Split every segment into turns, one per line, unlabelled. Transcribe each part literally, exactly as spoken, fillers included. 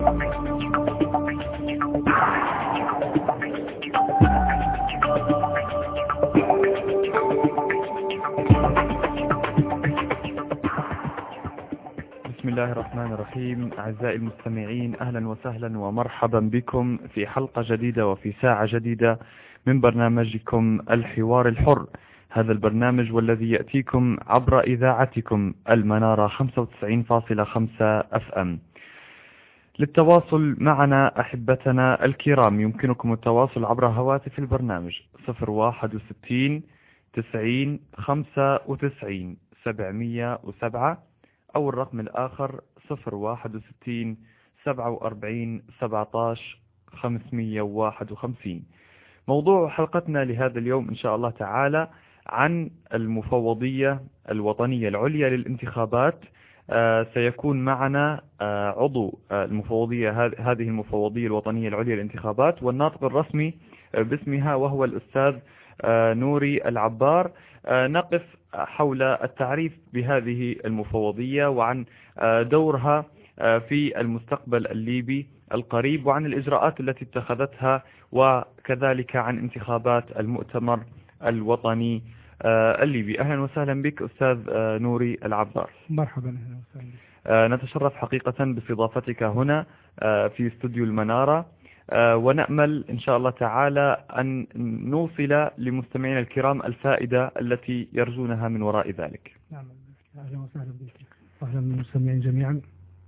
بسم الله الرحمن الرحيم. أعزائي المستمعين، أهلا وسهلا ومرحبا بكم في حلقة جديدة وفي ساعة جديدة من برنامجكم الحوار الحر. هذا البرنامج والذي يأتيكم عبر إذاعتكم المنارة خمسة وتسعين فاصلة خمسة أف أم. للتواصل معنا أحبتنا الكرام يمكنكم التواصل عبر هواتف البرنامج صفر واحد وستين تسعين خمسة وتسعين سبعمية وسبعة أو الرقم الآخر صفر واحد وستين سبعة وأربعين سبعتاش خمسمية وواحد وخمسين. موضوع حلقتنا لهذا اليوم إن شاء الله تعالى عن المفوضية الوطنية العليا للانتخابات. آه سيكون معنا آه عضو آه المفوضية هذه المفوضية الوطنية العليا للانتخابات والناطق الرسمي آه باسمها، وهو الأستاذ آه نوري العبار. آه نقف حول التعريف بهذه المفوضية وعن آه دورها آه في المستقبل الليبي القريب، وعن الإجراءات التي اتخذتها، وكذلك عن انتخابات المؤتمر الوطني الليبي. أهلا وسهلا بك أستاذ نوري العبار.
مرحبا. أهلا وسهلا.
نتشرف حقيقة باستضافتك هنا في استوديو المنارة، ونأمل إن شاء الله تعالى أن نوصل لمستمعينا الكرام الفائدة التي يرجونها من وراء ذلك.
نعم، أهلا وسهلا بك وأهلا بالمستمعين جميعا،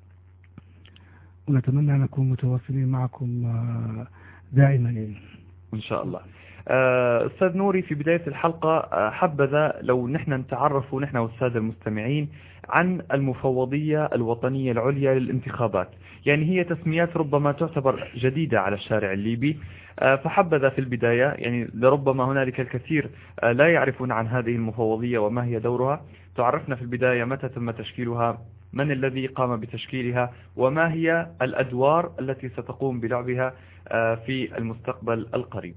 ونتمنى أن نكون متواصلين معكم دائما
إن شاء الله. أستاذ نوري، في بداية الحلقة حبذا لو نحن نتعرف نحن والسادة المستمعين عن المفوضية الوطنية العليا للانتخابات. يعني هي تسميات ربما تعتبر جديدة على الشارع الليبي، فحبذا في البداية، يعني لربما هنالك الكثير لا يعرفون عن هذه المفوضية وما هي دورها، تعرفنا في البداية متى تم تشكيلها، من الذي قام بتشكيلها، وما هي الأدوار التي ستقوم بلعبها في المستقبل القريب.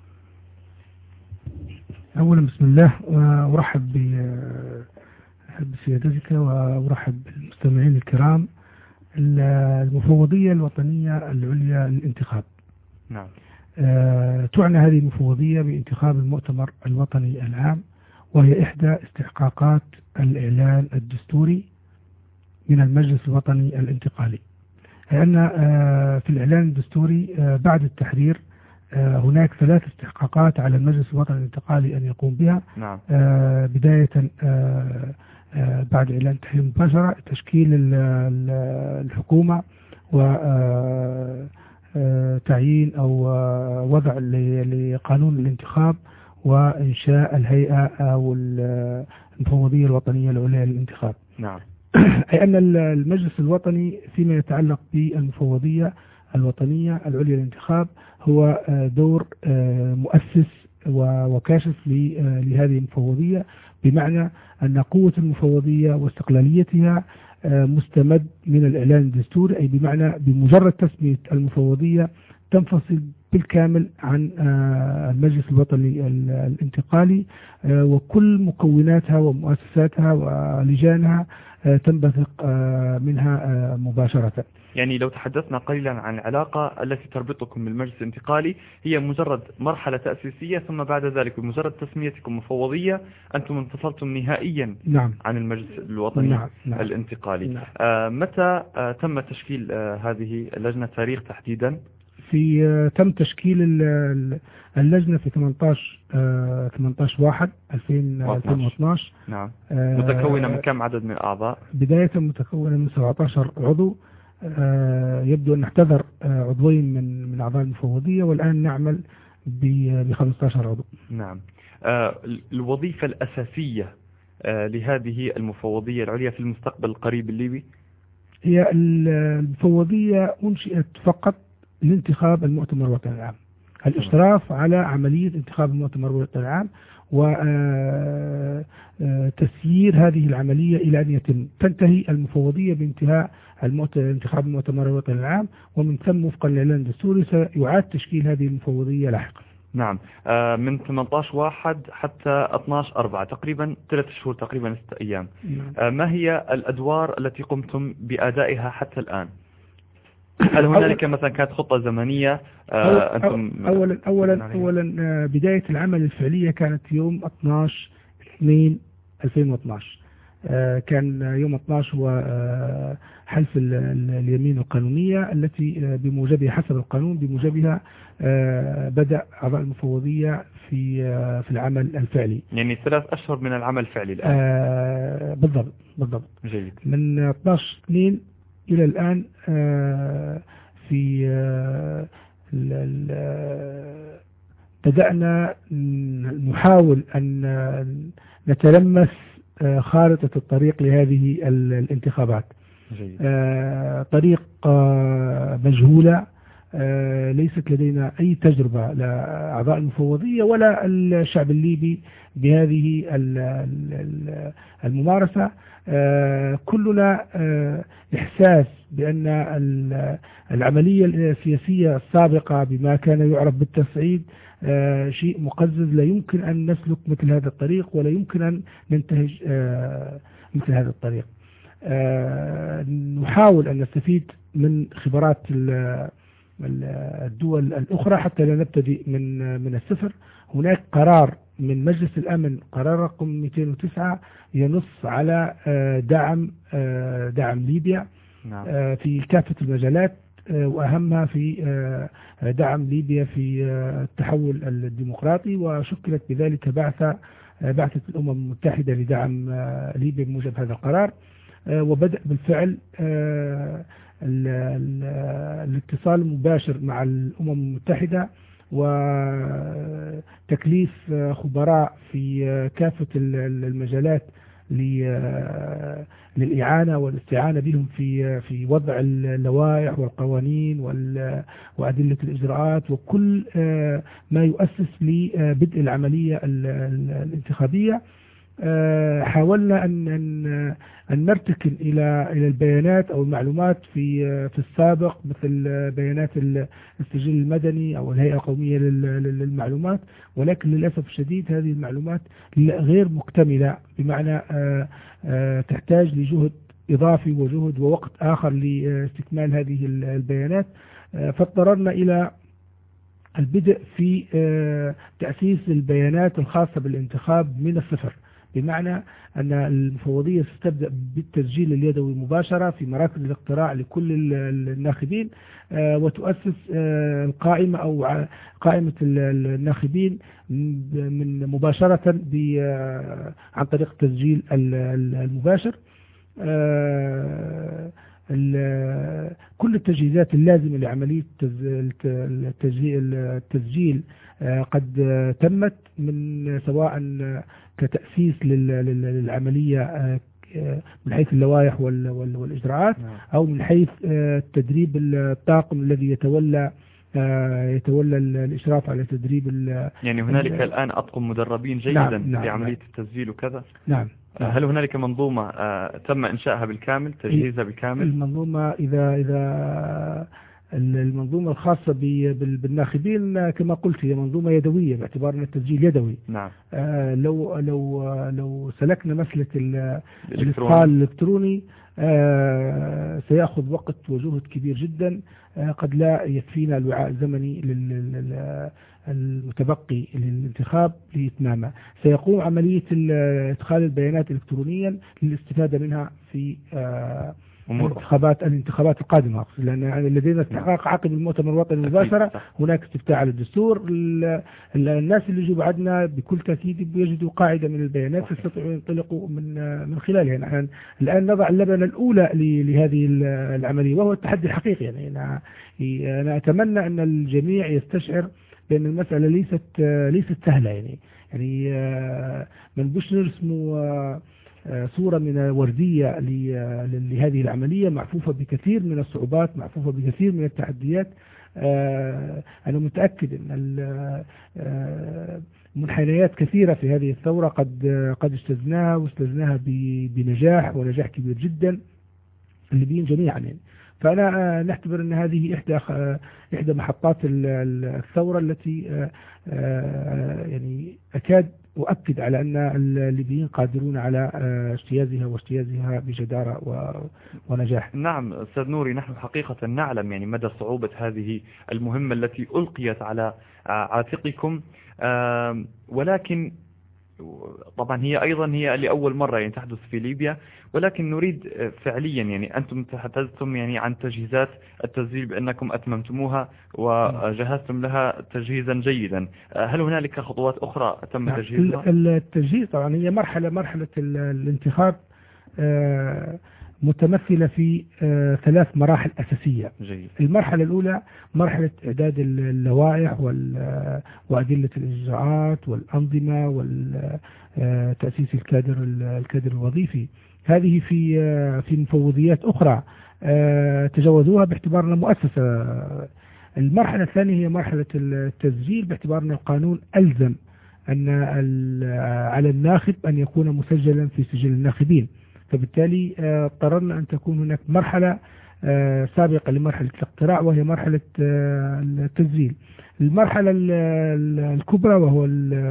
أولا بسم الله، وأرحب بسيادتك وأرحب بالمستمعين الكرام. المفوضية الوطنية العليا للانتخاب،
نعم،
تعنى هذه المفوضية بانتخاب المؤتمر الوطني العام، وهي إحدى استحقاقات الإعلان الدستوري من المجلس الوطني الانتقالي. لأن في الإعلان الدستوري بعد التحرير هناك ثلاث استحقاقات على المجلس الوطني الانتقالي أن يقوم بها.
نعم.
بداية بعد إعلان التحرير مباشرة تشكيل الحكومة وتعيين أو وضع لقانون الانتخاب وإنشاء الهيئة أو المفوضية الوطنية العليا للانتخاب.
نعم.
أي أن المجلس الوطني فيما يتعلق بالمفوضية الوطنية العليا للانتخاب هو دور مؤسس وكاشف لهذه المفوضية، بمعنى أن قوة المفوضية واستقلاليتها مستمد من الإعلان الدستوري، أي بمعنى بمجرد تسمية المفوضية تنفصل بالكامل عن المجلس الوطني الانتقالي، وكل مكوناتها ومؤسساتها ولجانها تنبثق منها مباشرة.
يعني لو تحدثنا قليلا عن العلاقة التي تربطكم بالمجلس الانتقالي، هي مجرد مرحلة تأسيسية، ثم بعد ذلك بمجرد تسميتكم مفوضية أنتم انفصلتم نهائيا
نعم.
عن المجلس الوطني
نعم. نعم.
الانتقالي.
نعم.
آه متى آه تم تشكيل آه هذه اللجنة، تاريخ تحديدا؟
في آه تم تشكيل اللجنة في ثمانية عشر واحد ألفين واثناشر.
نعم. آه متكونة من كم عدد من الأعضاء؟
بداية متكونة من سبعة عشر عضو. آه يبدو أن احتضر آه عضوين من من أعضاء المفوضية، والآن نعمل ب خمسة عشر عضو.
نعم. آه الوظيفة الأساسية آه لهذه المفوضية العليا في المستقبل القريب الليبي
هي المفوضية أنشئت فقط لانتخاب المؤتمر الوطني العام، الإشراف على عملية انتخاب المؤتمر الوطني العام وتسيير هذه العملية إلى أن يتم. تنتهي المفوضية بانتهاء انتخاب المؤتمر الوطني العام، ومن ثم وفقا للإعلان الدستوري سيعاد تشكيل هذه المفوضية لاحقا.
نعم. من ثمانية عشر واحد حتى اثني عشر أربعة، تقريبا ثلاث شهور، تقريبا ستة أيام. نعم. ما هي الأدوار التي قمتم بأدائها حتى الآن؟ هل هنالك مثلا كانت خطة زمنية؟ آه
أنتم أولا أولا أولا بداية العمل الفعلية كانت يوم اثناشر اثنين ألفين واثناشر. كان يوم اثناشر هو حلف اليمين القانونية التي بموجبها حسب القانون بموجبها بدأ أعضاء المفوضية في في العمل الفعلي.
يعني ثلاث أشهر من العمل الفعلي الآن.
بالضبط بالضبط.
جيد.
من اثناشر اثنين إلى الآن في بدأنا نحاول أن نتلمس خارطة الطريق لهذه الانتخابات.
جيد.
طريق مجهولة، ليست لدينا أي تجربة لأعضاء المفوضية ولا الشعب الليبي بهذه الممارسة. كلنا إحساس بأن العملية السياسية السابقة بما كان يعرف بالتصعيد شيء مقزز، لا يمكن أن نسلك مثل هذا الطريق ولا يمكن أن ننتهج مثل هذا الطريق. نحاول أن نستفيد من خبرات الدول الأخرى حتى لا نبتدئ من من الصفر. هناك قرار من مجلس الأمن، قرار رقم مئتين وتسعة، ينص على دعم دعم ليبيا في كافة المجالات، وأهمها في دعم ليبيا في التحول الديمقراطي، وشكلت بذلك بعثة بعثة الأمم المتحدة لدعم ليبيا بموجب هذا القرار. وبدأ بالفعل الاتصال المباشر مع الأمم المتحدة وتكليف خبراء في كافة المجالات للإعانة والاستعانة بهم في في وضع اللوائح والقوانين وأدلة الإجراءات وكل ما يؤسس لبدء العملية الانتخابية. حاولنا أن أن نرتكن إلى إلى البيانات أو المعلومات في في السابق، مثل بيانات السجل المدني أو الهيئة القومية للمعلومات، ولكن للأسف الشديد هذه المعلومات غير مكتملة، بمعنى تحتاج لجهد إضافي وجهد ووقت آخر لاستكمال هذه البيانات. فاضطررنا إلى البدء في تأسيس البيانات الخاصة بالانتخاب من الصفر، بمعنى أن المفوضية ستبدأ بالتسجيل اليدوي مباشرة في مراكز الاقتراع لكل الناخبين، وتؤسس القائمة أو قائمة الناخبين من مباشرة عن طريق التسجيل المباشر. كل التجهيزات اللازمة لعملية التسجيل قد تمت، من سواء كتأسيس للعملية من حيث اللوائح والإجراءات، أو من حيث تدريب الطاقم الذي يتولى يتولى الإشراف على تدريب.
يعني هنالك الآن أطقم مدربين جيدا
نعم نعم
لعملية
نعم
التسجيل وكذا.
نعم.
هل هنالك منظومة تم إنشائها بالكامل، تجهيزها بالكامل؟
المنظومة إذا إذا المنظومة الخاصة بالناخبين كما قلت هي منظومة يدوية، باعتبار أن التسجيل يدوي.
نعم.
آه لو لو لو سلكنا مسألة الإدخال الإلكتروني آه سيأخذ وقت وجهد كبير جدا، آه قد لا يكفينا الوعاء الزمني المتبقي للانتخاب لإتمامه. سيقوم عملية إدخال البيانات إلكترونيا للاستفادة منها في آه الانتخابات الانتخابات القادمة، لأن لدينا استحقاق عقب المؤتمر الوطني مباشرة. هناك استفتاء على الدستور. الناس اللي يجوا بعدنا بكل تأكيد بيجدوا قاعدة من البيانات يستطيعوا ينطلقوا من من خلالها. يعني الآن نضع اللبنة الأولى لهذه العملية، وهو التحدي الحقيقي. يعني أنا أنا أتمنى أن الجميع يستشعر بأن المسألة ليست ليست سهلة. يعني يعني ما نبوش نرسموا صورة من وردية لهذه العملية، معفوفة بكثير من الصعوبات، معفوفة بكثير من التحديات. أنا متأكد أن منحنيات كثيرة في هذه الثورة قد قد اجتزناها واجتزناها بنجاح ونجاح كبير جدا الليبيين جميعا. يعني فأنا نعتبر أن هذه إحدى إحدى محطات الثورة التي يعني أكاد أؤكد على أن الليبيين قادرون على اجتيازها واجتيازها بجدارة ونجاح.
نعم أستاذ نوري، نحن حقيقة نعلم يعني مدى صعوبة هذه المهمة التي ألقيت على عاتقكم، ولكن طبعا هي أيضا هي لأول مرة يعني تحدث في ليبيا، ولكن نريد فعليا يعني أنتم تحدثتم يعني عن تجهيزات التسجيل بأنكم أتممتموها وجهزتم لها تجهيزا جيدا. هل هنالك خطوات أخرى تم تجهيزها؟
التجهيز طبعا هي مرحلة مرحلة الانتخاب متمثلة في ثلاث مراحل أساسية.
جيد.
المرحلة الأولى مرحلة إعداد اللوائح وأدلة الإجراءات والأنظمة وتأسيس الكادر الكادر الوظيفي. هذه في في مفوضيات أخرى تجاوزوها باعتبارنا مؤسسة. المرحلة الثانية هي مرحلة التسجيل باعتبارنا القانون ألزم أن على الناخب أن يكون مسجلا في سجل الناخبين، فبالتالي اضطررنا أن تكون هناك مرحلة سابقة لمرحلة الاقتراع وهي مرحلة التسجيل. المرحلة الكبرى وهو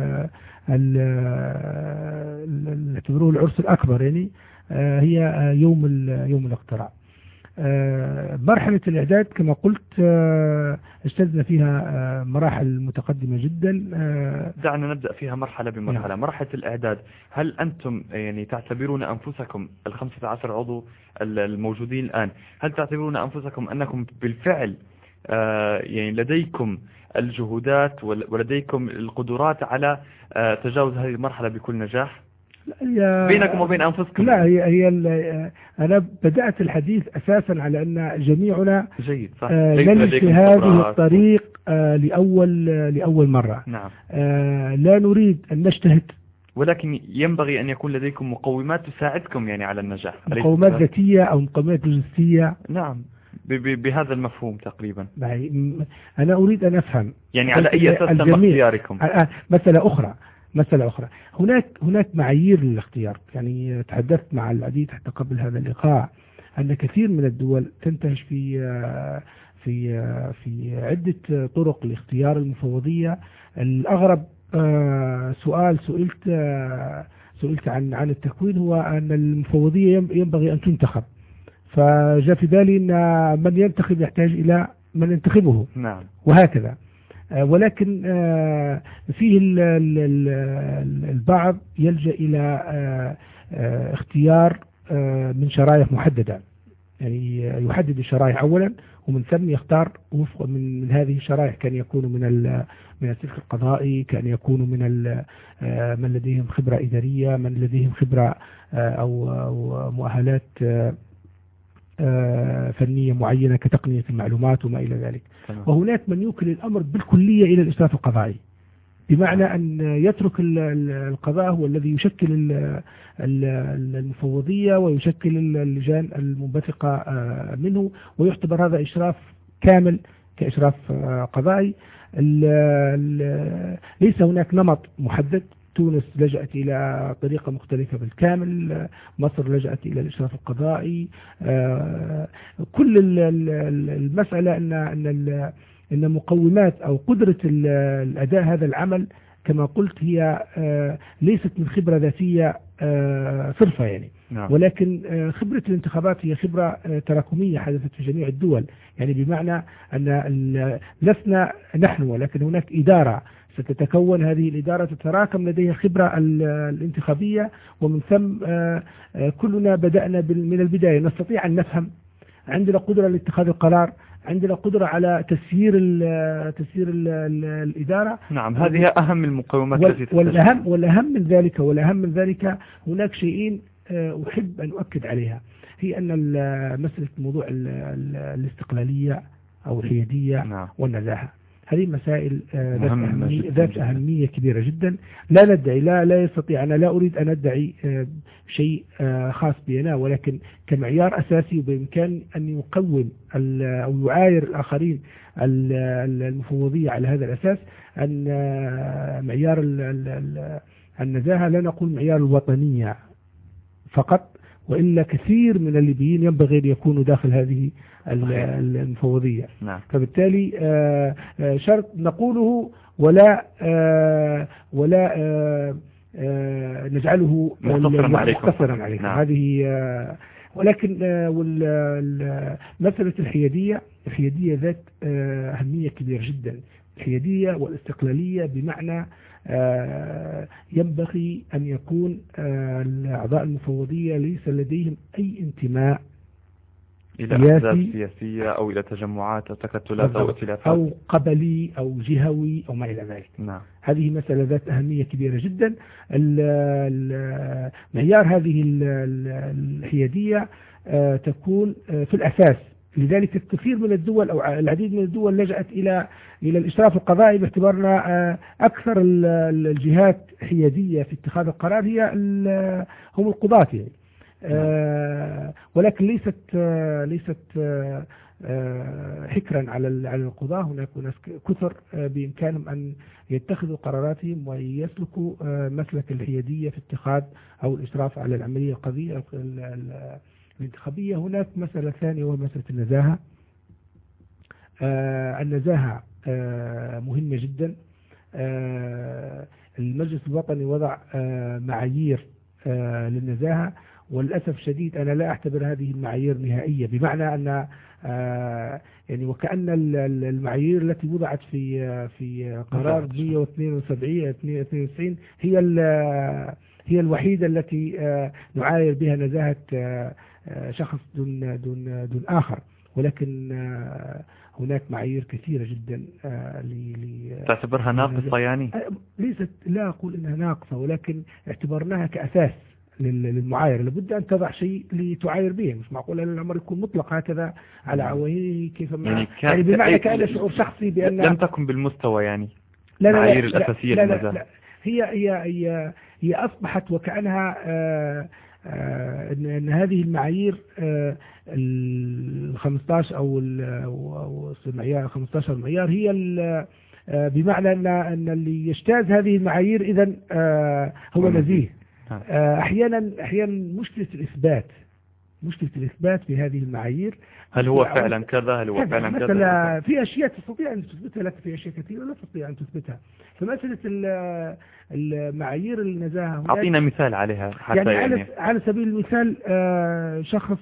نعتبروه العرس الأكبر يعني هي يوم يوم الاقتراع. مرحلة الإعداد كما قلت اجتزنا فيها مراحل متقدمة جدا.
دعنا نبدأ فيها مرحلة بمرحلة. نعم. مرحلة الإعداد، هل أنتم يعني تعتبرون أنفسكم الخمسة عشر عضو الموجودين الآن، هل تعتبرون أنفسكم أنكم بالفعل يعني لديكم الجهودات ولديكم القدرات على تجاوز هذه المرحلة بكل نجاح بينكم وبين أنفسكم؟
لا، هي هي أنا بدأت الحديث أساسا على أن جميعنا
جيد صح.
آه نمشي هذه الطريق آه لأول آه لأول مرة.
نعم.
آه لا نريد أن نجتهد،
ولكن ينبغي أن يكون لديكم مقومات تساعدكم يعني على النجاح،
مقومات ذاتية أو مقومات لوجستية.
نعم، بهذا المفهوم تقريبا.
أنا أريد أن أفهم
يعني على أي أساس تم اختياركم؟
مسألة أخرى مسألة أخرى هناك هناك معايير للاختيار. يعني تحدثت مع العديد حتى قبل هذا اللقاء أن كثير من الدول تنتهج في في في عدة طرق لاختيار المفوضية. الأغرب سؤال سئلت سئلت عن عن التكوين هو أن المفوضية ينبغي أن تنتخب، فجاء في بالي أن من ينتخب يحتاج إلى من ينتخبه.
نعم.
وهكذا. ولكن فيه البعض يلجأ إلى اختيار من شرائح محددة، يعني يحدد الشرائح أولا ومن ثم يختار وفق من هذه الشرائح. كان يكون من من السلك القضائي، كان يكون من من لديهم خبرة إدارية، من لديهم خبرة أو مؤهلات فنية معينة كتقنية المعلومات وما إلى ذلك. وهناك من يوكل الأمر بالكلية إلى الإشراف القضائي، بمعنى أن يترك القضاء هو الذي يشكل المفوضية ويشكل اللجان المنبثقة منه، ويعتبر هذا إشراف كامل كإشراف قضائي. ليس هناك نمط محدد. تونس لجأت إلى طريقة مختلفة بالكامل، مصر لجأت إلى الإشراف القضائي. كل المسألة أن أن أن مقومات أو قدرة الأداء هذا العمل كما قلت هي ليست من خبرة ذاتية صرفة يعني.
نعم.
ولكن خبرة الانتخابات هي خبرة تراكمية حدثت في جميع الدول، يعني بمعنى أن لسنا نحن ولكن هناك إدارة ستتكون. هذه الإدارة تتراكم لديها خبرة الانتخابية، ومن ثم كلنا بدأنا من البداية نستطيع أن نفهم، عندنا قدرة لاتخاذ القرار، عندنا قدرة على تسيير ال تسيير ال الإدارة.
نعم، هذه أهم المقومات التي
والأهم والأهم من ذلك والأهم من ذلك هناك شيئين أحب أن أؤكد عليها، هي أن مسألة موضوع الاستقلالية أو الحيادية.
نعم.
والنزاهة، هذه مسائل ذات أهمية, ذات أهمية كبيرة جدا. لا ندعي لا لا يستطيع أنا لا أريد أن أدعي شيء خاص بي أنا، ولكن كمعيار أساسي وبإمكان أن يقوم أو يعاير الآخرين المفوضية على هذا الأساس أن معيار النزاهة، لا نقول معيار الوطنية فقط، وإلا كثير من الليبيين ينبغي أن يكونوا داخل هذه المفوضية.
نعم.
فبالتالي شرط نقوله ولا ولا نجعله
مختصرا عليكم.
مختصرا عليكم. نعم. هذه ولكن مسألة الحيادية الحيادية ذات أهمية كبيرة جدا. الحيادية والاستقلالية بمعنى ينبغي أن يكون الأعضاء المفوضية ليس لديهم أي انتماء
إلى أحزاب سياسية أو إلى تجمعات أو تكتلات أو ائتلافات
أو قبلي أو جهوي أو ما إلى ذلك.
نعم.
هذه مسألة ذات أهمية كبيرة جدا. معيار هذه الحيادية تكون في الأساس. لذلك الكثير من الدول أو العديد من الدول لجأت إلى إلى الإشراف القضائي باعتبارنا أكثر الجهات حيادية في اتخاذ القرار هي هم القضاة يعني. آه ولكن ليست آه ليست آه آه حكرا على على القضاة. هناك ناس كثر آه بإمكانهم أن يتخذوا قراراتهم ويسلكوا آه مسلك الحيادية في اتخاذ أو الإشراف على العملية القضية الانتخابية. هناك مسألة ثانية وهي مسألة النزاهة. آه النزاهة آه مهمة جدا. آه المجلس الوطني وضع آه معايير آه للنزاهة، وللأسف الشديد أنا لا أعتبر هذه المعايير نهائية، بمعنى أن آه يعني وكأن المعايير التي وضعت في في قرار مئة واثنين وسبعين هي هي الوحيدة التي آه نعاير بها نزاهة آه شخص دون دون دون آخر. ولكن آه هناك معايير كثيرة جدا آه
تعتبرها ناقصة يعني؟
ليست، لا أقول إنها ناقصة، ولكن اعتبرناها كأساس للمعايرة. لابد أن تضع شيء لتعاير به. مش معقول أن الأمر يكون مطلق هكذا على عوائيه كيف ما
يعني,
يعني بمعنى كأن شعور شخصي بأن
لم تكن بالمستوى يعني
لا
معايير
لا لا
الأساسية
لا لا
للنزاهة.
لا هي هي هي هي أصبحت وكأنها آآ آآ إن, إن هذه المعايير ال خمسة عشر أو المعيار خمسة عشر معيار هي بمعنى أن أن اللي يجتاز هذه المعايير إذن هو نزيه. أحيانا أحيانا مشكلة الإثبات مشكلة الإثبات في هذه المعايير.
هل هو فعلا كذا؟ هل هو فعلا كذا؟
مثلا في أشياء تستطيع أن تثبتها، لكن في أشياء كثيرة لا تستطيع أن تثبتها. فمسألة المعايير النزاهة
أعطينا مثال عليها حتى
يعني,
يعني
على على سبيل المثال شخص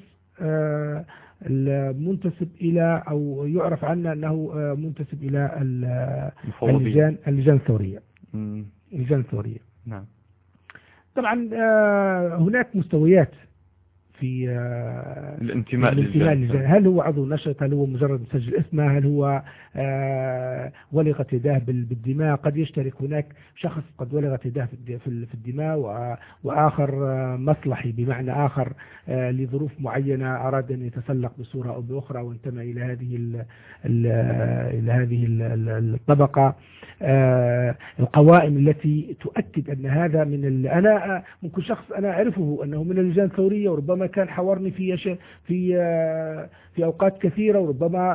المنتسب إلى أو يعرف عنه أنه منتسب إلى اللجان اللجان الثورية. اللجان الثورية.
نعم.
طبعا هناك مستويات في
الانتماء
للجان. هل هو عضو نشط؟ هل هو مجرد مسجل اسمه؟ هل هو ولغت يداه بالدماء؟ قد يشترك هناك شخص قد ولغت يداه في الدماء وآخر مصلحي، بمعنى آخر لظروف معينة أراد أن يتسلق بصورة أو بأخرى وانتمى إلى هذه ال ال إلى هذه الطبقة. القوائم التي تؤكد أن هذا من ال... أنا ممكن شخص أنا أعرفه أنه من اللجان الثورية، وربما كان حورني في ش... في في أوقات كثيرة، وربما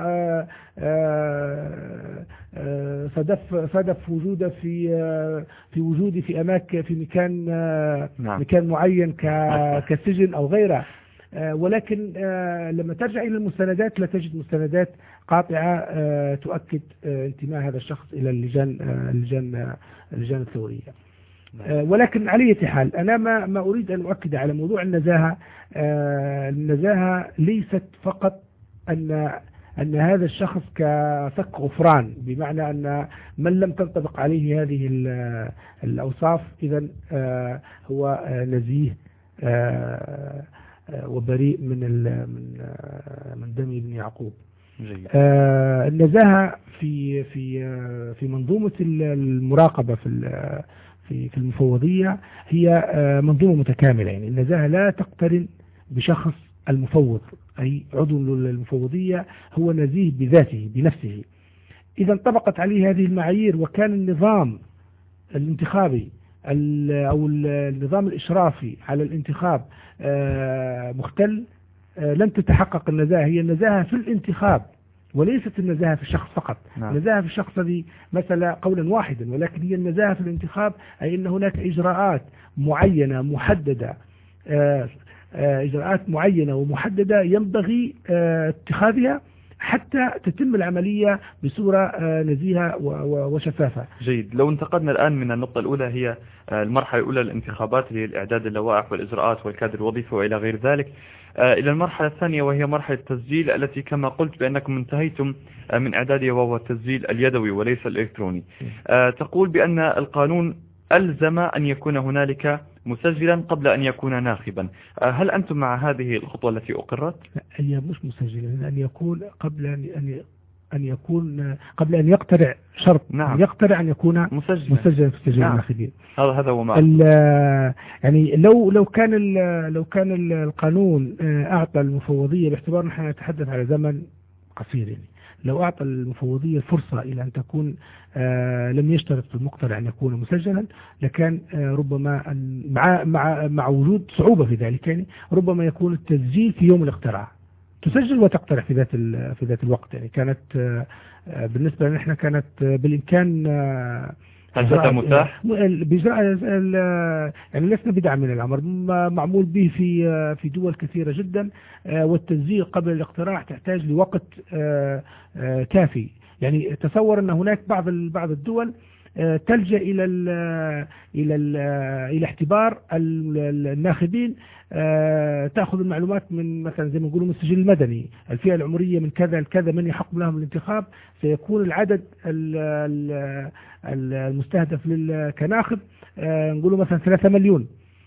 صدف صدف وجوده في في وجودي في أماكن في مكان نعم. مكان معين ك... كسجن أو غيره. ولكن لما ترجع إلى المستندات لا تجد مستندات قاطعة تؤكد انتماء هذا الشخص إلى اللجان اللجان اللجان الثورية. ولكن على أي حال أنا ما ما أريد أن أؤكد على موضوع النزاهة. النزاهة ليست فقط أن أن هذا الشخص كفك غفران، بمعنى أن من لم تنطبق عليه هذه الأوصاف إذن هو نزيه وبريء من من من دم ابن يعقوب. آه النزاهة في في في منظومة المراقبة في في في المفوضية هي آه منظومة متكاملة. يعني النزاهة لا تقترن بشخص المفوض، أي عضو المفوضية هو نزيه بذاته بنفسه. إذا انطبقت عليه هذه المعايير وكان النظام الانتخابي أو النظام الإشرافي على الانتخاب مختل لن تتحقق النزاهة. هي النزاهة في الانتخاب وليست النزاهة في الشخص فقط. نعم. النزاهة في الشخص هذه مسألة قولا واحدا، ولكن هي النزاهة في الانتخاب أي أن هناك إجراءات معينة محددة إجراءات معينة ومحددة ينبغي اتخاذها حتى تتم العملية بصورة نزيهة وشفافة.
جيد. لو انتقلنا الآن من النقطة الأولى هي المرحلة الأولى للانتخابات اللي هي الإعداد اللوائح والإجراءات والكادر الوظيفي وإلى غير ذلك، إلى المرحلة الثانية وهي مرحلة التسجيل التي كما قلت بأنكم انتهيتم من إعدادها وهو التسجيل اليدوي وليس الإلكتروني. تقول بأن القانون ألزم أن يكون هنالك مسجلا قبل أن يكون ناخبا. هل أنتم مع هذه الخطوة التي أقرت؟
لا، هي مش مسجلا، أن يكون قبل أن أن يكون قبل أن يقترع شرط.
نعم.
يقترع أن يكون مسجلا, مسجلا في سجل الناخبين.
هذا هذا هو ما
يعني لو لو كان لو كان القانون أعطى المفوضية، باعتبار نحن نتحدث على زمن قصير، يعني لو أعطى المفوضية الفرصة إلى أن تكون آه لم يشترط في المقترع أن يكون مسجلا، لكان آه ربما مع مع مع وجود صعوبة في ذلك، يعني ربما يكون التسجيل في يوم الاقتراع، تسجل وتقترع في ذات في ذات الوقت. يعني كانت آه بالنسبة لنا احنا كانت آه بالإمكان آه
هل هذا متاح؟
يعني لسنا بدعة من الأمر، معمول به في في دول كثيرة جدا، والتسجيل قبل الاقتراع تحتاج لوقت كافي. يعني تصور أن هناك بعض بعض الدول تلجأ إلى ال إلى ال إلى اعتبار الناخبين، تأخذ المعلومات من مثلا زي ما نقولوا من السجل المدني، الفئة العمرية من كذا لكذا، من يحق لهم الانتخاب، سيكون العدد المستهدف كناخب نقولوا مثلا ثلاثة مليون.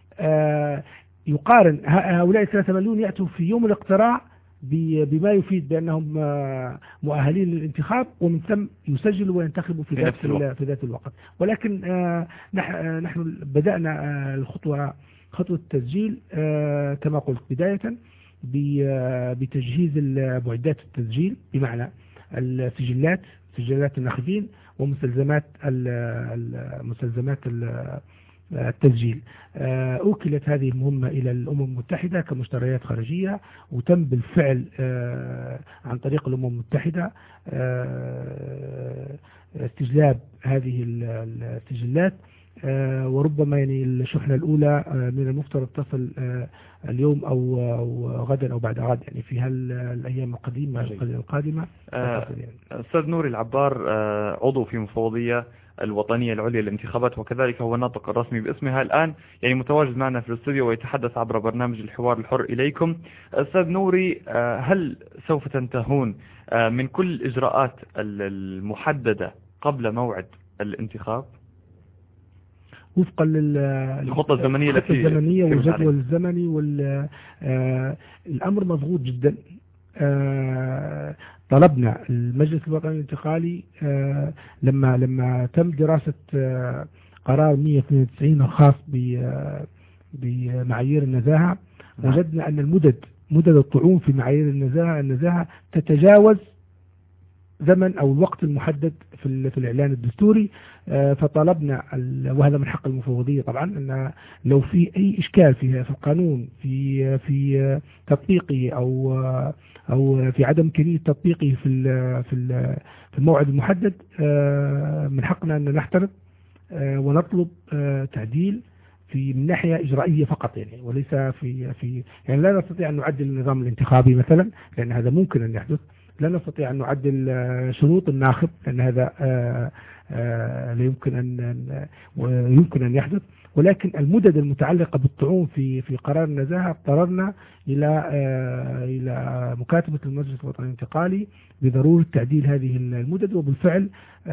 يقارن هؤلاء ثلاثة مليون يأتوا في يوم الاقتراع بما يفيد بأنهم مؤهلين للانتخاب، ومن ثم يسجلوا وينتخبوا في ذات في ذات الوقت. ولكن نحن بدأنا الخطوة خطوة التسجيل كما قلت بداية بتجهيز معدات التسجيل، بمعنى السجلات سجلات الناخبين ومستلزمات مستلزمات التسجيل. أوكلت هذه المهمة إلى الأمم المتحدة كمشتريات خارجية، وتم بالفعل عن طريق الأمم المتحدة استجلاب هذه السجلات، وربما يعني الشحنة الأولى من المفترض تصل اليوم أو غدا أو بعد غد، يعني في هالأيام القديمة القادمة.
أستاذ نوري العبار عضو في مفوضية الوطنية العليا للانتخابات، وكذلك هو الناطق الرسمي باسمها الآن، يعني متواجد معنا في الاستوديو ويتحدث عبر برنامج الحوار الحر إليكم. أستاذ نوري، هل سوف تنتهون من كل الإجراءات المحددة قبل موعد الانتخاب
وفقا
للخطة الزمنية
الزمنية والجدول الزمني؟ والأمر مضغوط جدا. طلبنا المجلس الوطني الانتقالي لما لما تم دراسة قرار مئة واثنين وتسعين الخاص بمعايير النزاهة، وجدنا أن المدد مدد الطعون في معايير النزاهة النزاهة تتجاوز زمن أو الوقت المحدد في في الإعلان الدستوري. فطلبنا، وهذا من حق المفوضية طبعا، أن لو في أي إشكال في في القانون في في تطبيقه أو أو في عدم إمكانية تطبيقه في في في الموعد المحدد، من حقنا أن نحترض ونطلب تعديل في من ناحية إجرائية فقط، يعني وليس في في يعني لا نستطيع أن نعدل النظام الانتخابي مثلا، لأن هذا ممكن أن يحدث. لا نستطيع أن نعدل شروط الناخب، لأن هذا لا يمكن أن يمكن أن يحدث. ولكن المدد المتعلقة بالطعون في في قرار النزاهة اضطررنا إلى إلى مكاتبة المجلس الوطني الانتقالي بضرورة تعديل هذه المدد، وبالفعل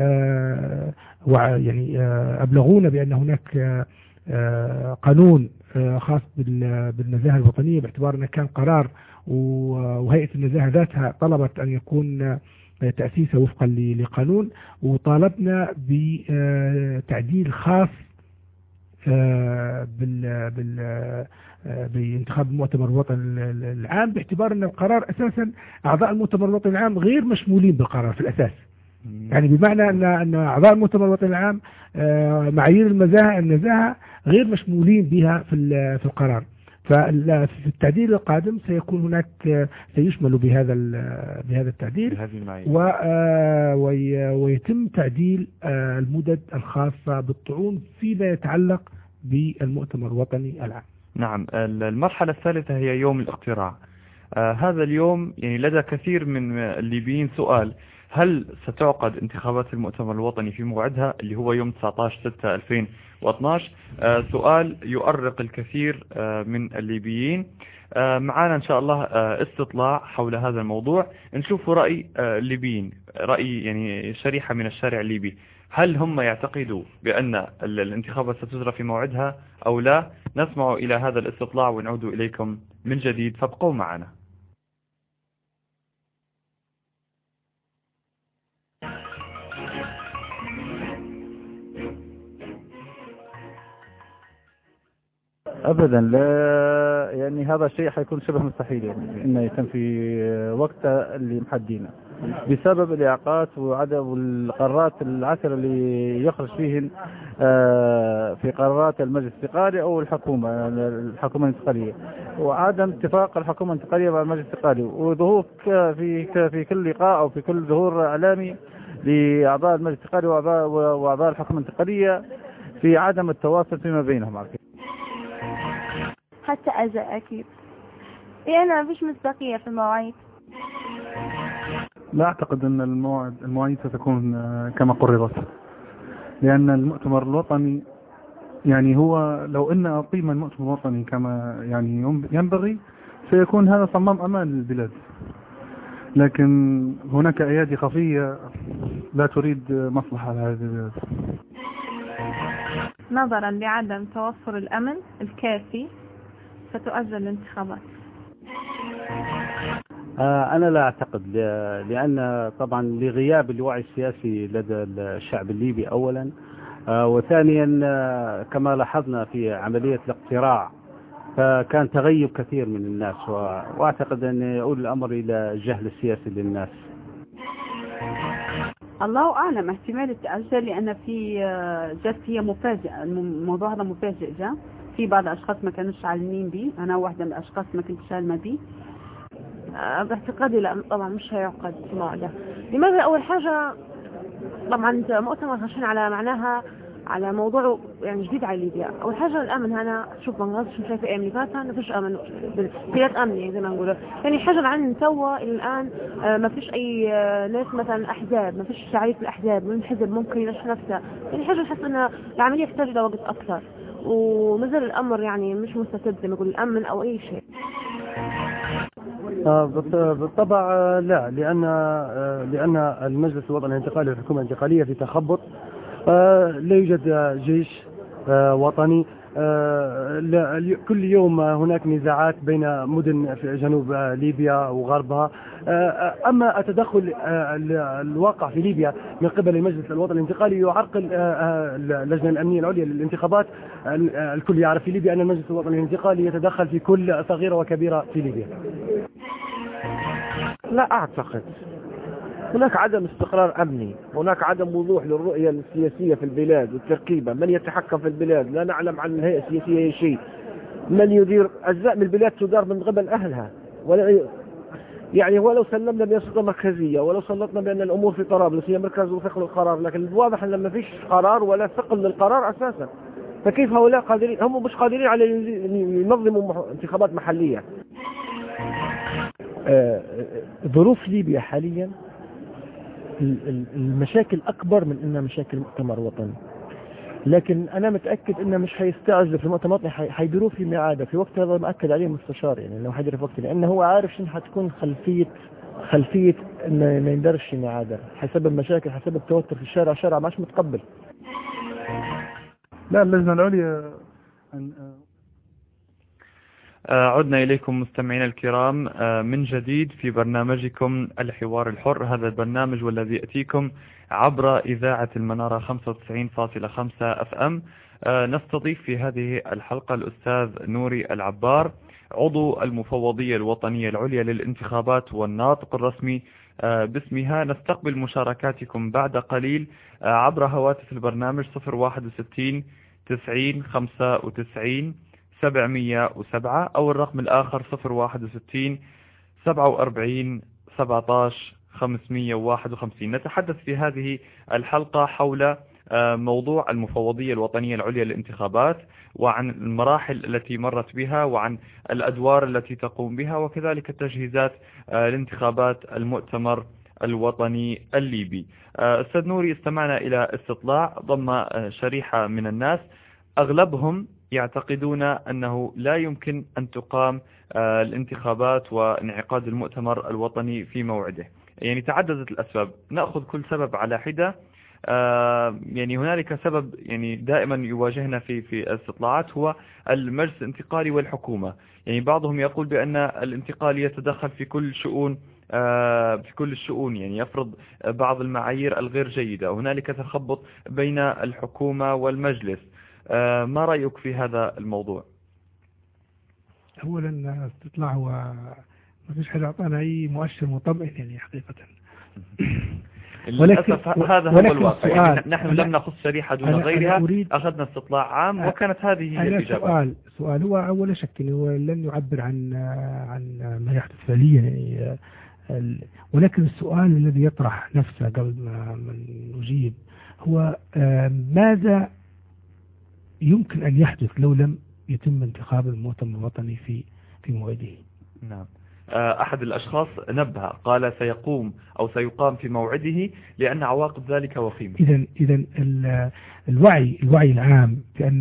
يعني أبلغونا بأن هناك قانون خاص بالنزاهة الوطنية، باعتبار أنه كان قرار وهيئة النزاهة ذاتها طلبت أن يكون تأسيسه وفقا لقانون، وطالبنا بتعديل خاص بال بال بانتخاب المؤتمر الوطني العام، باعتبار أن القرار أساسا أعضاء المؤتمر الوطني العام غير مشمولين بالقرار في الأساس. يعني بمعنى أن أن أعضاء المؤتمر الوطني العام معايير النزاهة النزاهة غير مشمولين بها في في القرار. ففي التعديل القادم سيكون هناك سيشمل بهذا بهذا التعديل، ويتم تعديل المدد الخاصة بالطعون فيما يتعلق بالمؤتمر الوطني العام.
نعم. المرحلة الثالثة هي يوم الاقتراع. آه هذا اليوم يعني لدى كثير من الليبيين سؤال: هل ستعقد انتخابات المؤتمر الوطني في موعدها اللي هو يوم تسعة عشر ستة ألفين واثناشر؟ آه سؤال يؤرق الكثير آه من الليبيين. آه معنا إن شاء الله آه استطلاع حول هذا الموضوع، نشوف رأي آه الليبيين، رأي يعني شريحة من الشارع الليبي. هل هم يعتقدوا بأن الانتخابات ستجرى في موعدها أو لا؟ نسمع إلى هذا الاستطلاع ونعود إليكم من جديد، فابقوا معنا.
ابدا لا، يعني هذا الشيء حيكون شبه مستحيل يعني انه يتم في وقت اللي محدينه بسبب الاعاقات وعدم القرارات العشرة اللي يخرج فيهن في قرارات المجلس الانتقالي او الحكومه الحكومه الانتقاليه، وعدم اتفاق الحكومه الانتقاليه مع المجلس الانتقالي، وظهور في في كل لقاء او في كل ظهور اعلامي لاعضاء المجلس الانتقالي واعضاء واعضاء الحكومه الانتقاليه في عدم التواصل فيما بينهم. على
حتى أذى أكيد، لأن ما فيش مصداقية في المواعيد.
لا أعتقد أن الموعد المواعيد ستكون كما قررت، لأن المؤتمر الوطني يعني هو لو أن أقيم المؤتمر الوطني كما يعني ينبغي سيكون هذا صمام أمان للبلاد، لكن هناك أيادي خفية لا تريد مصلحة لهذه البلاد.
نظرا لعدم توفر الأمن الكافي ستؤجل الانتخابات.
أنا لا أعتقد، لأن طبعا لغياب الوعي السياسي لدى الشعب الليبي أولا، وثانيا كما لاحظنا في عملية الاقتراع فكان تغيب كثير من الناس، وأعتقد أن يؤول الأمر إلى الجهل السياسي للناس.
الله أعلم، احتمال التأجل لأن في جت هي مفاجئة، الموضوع هذا مفاجئ جاء في بعض الأشخاص ما كانوش عالمين به، أنا واحدة من الأشخاص ما كنتش عالمة به. باعتقادي لا طبعا مش هيعقد في موعده. لماذا؟ أول حاجة طبعا مؤتمر عشان على معناها على موضوع يعني جديد على ليبيا. أول حاجة الأمن، هنا شوف بنغاز شو شايفة أيام اللي فاتها ما فيش أمن، بلاد أمنية زي ما نقول. يعني حاجة عن توا إلى الآن ما فيش أي ناس مثلا أحزاب، ما فيش تعريف الأحزاب، من حزب ممكن ينشر نفسه. يعني حاجة حاسة أن العملية تحتاج إلى وقت أكثر، ومازال الأمر يعني مش مستتب زي ما يقول الأمن أو أي شيء.
بالطبع لا، لأن لأن المجلس الوطني الانتقالي والحكومة الانتقالية في تخبط، لا يوجد جيش وطني، كل يوم هناك نزاعات بين مدن في جنوب ليبيا وغربها. أما التدخل الواقع في ليبيا من قبل المجلس الوطني الانتقالي يعرقل اللجنة الأمنية العليا للانتخابات. الكل يعرف في ليبيا أن المجلس الوطني الانتقالي يتدخل في كل صغيرة وكبيرة في ليبيا.
لا أعتقد، هناك عدم استقرار أمني، هناك عدم وضوح للرؤية السياسية في البلاد والتركيبة، من يتحكم في البلاد، لا نعلم عن الهيئة السياسية أي شيء، من يدير أجزاء من البلاد تدار من قبل أهلها، ولا يعني ولو سلمنا بسلطة مركزية، ولو سلطنا بأن الأمور في طرابلس هي مركز وثقل القرار، لكن الواضح أن لما فيش قرار ولا ثقل للقرار أساسا، فكيف هؤلاء قادرين؟ هم مش قادرين على ينظموا انتخابات محلية.
ظروف ليبيا حاليا المشاكل أكبر من إنها مشاكل مؤتمر وطني، لكن أنا متأكد إنه مش هيستعجلوا في المؤتمر الوطني، حيديروه في ميعاده في وقت هذا، مأكد عليه المستشار يعني إنه حيدير في وقت، لأنه هو عارف شنو حتكون خلفية خلفية إنه ما يندرش في ميعاده، حسب مشاكل حسب التوتر في الشارع، الشارع ماش متقبل.
لا، اللجنة العليا.
عدنا إليكم مستمعينا الكرام من جديد في برنامجكم الحوار الحر. هذا البرنامج والذي يأتيكم عبر إذاعة المنارة خمسة وتسعين فاصلة خمسة أف أم. نستضيف في هذه الحلقة الأستاذ نوري العبار، عضو المفوضية الوطنية العليا للانتخابات والناطق الرسمي باسمها. نستقبل مشاركاتكم بعد قليل عبر هواتف البرنامج صفر واحد وستين تسعين خمسة وتسعين سبعمية وسبعة أو الرقم الآخر صفر واحد وستين سبعة وأربعين سبعة عشر خمسمية وواحد وخمسين. نتحدث في هذه الحلقة حول موضوع المفوضية الوطنية العليا للانتخابات، وعن المراحل التي مرت بها، وعن الأدوار التي تقوم بها، وكذلك التجهيزات لانتخابات المؤتمر الوطني الليبي. أستاذ نوري، استمعنا إلى استطلاع ضم شريحة من الناس أغلبهم يعتقدون أنه لا يمكن أن تقام الانتخابات وانعقاد المؤتمر الوطني في موعده. يعني تعددت الأسباب، نأخذ كل سبب على حدة. يعني هنالك سبب يعني دائما يواجهنا في في الاستطلاعات هو المجلس الانتقالي والحكومة. يعني بعضهم يقول بأن الانتقالي يتدخل في كل شؤون في كل الشؤون، يعني يفرض بعض المعايير الغير جيدة. هنالك تخبط بين الحكومة والمجلس. ما رأيك في هذا الموضوع؟
أولا استطلاع هو ما فيش حد أعطانا أي مؤشر مطمئن يعني حقيقة.
للأسف هذا هو الواقع. يعني نحن لم نخص شريحة دون غيرها، أخذنا استطلاع عام وكانت هذه هي الإجابة.
سؤال سؤال هو أول شك هو لن يعبر عن عن ما يحدث فعليا يعني، ولكن السؤال الذي يطرح نفسه قبل ما نجيب هو ماذا يمكن أن يحدث لو لم يتم انتخاب المؤتمر الوطني في في موعده؟
نعم. أحد الأشخاص نبه قال سيقوم أو سيقام في موعده لأن عواقب ذلك وخيمة.
إذا إذا الوعي الوعي العام بأن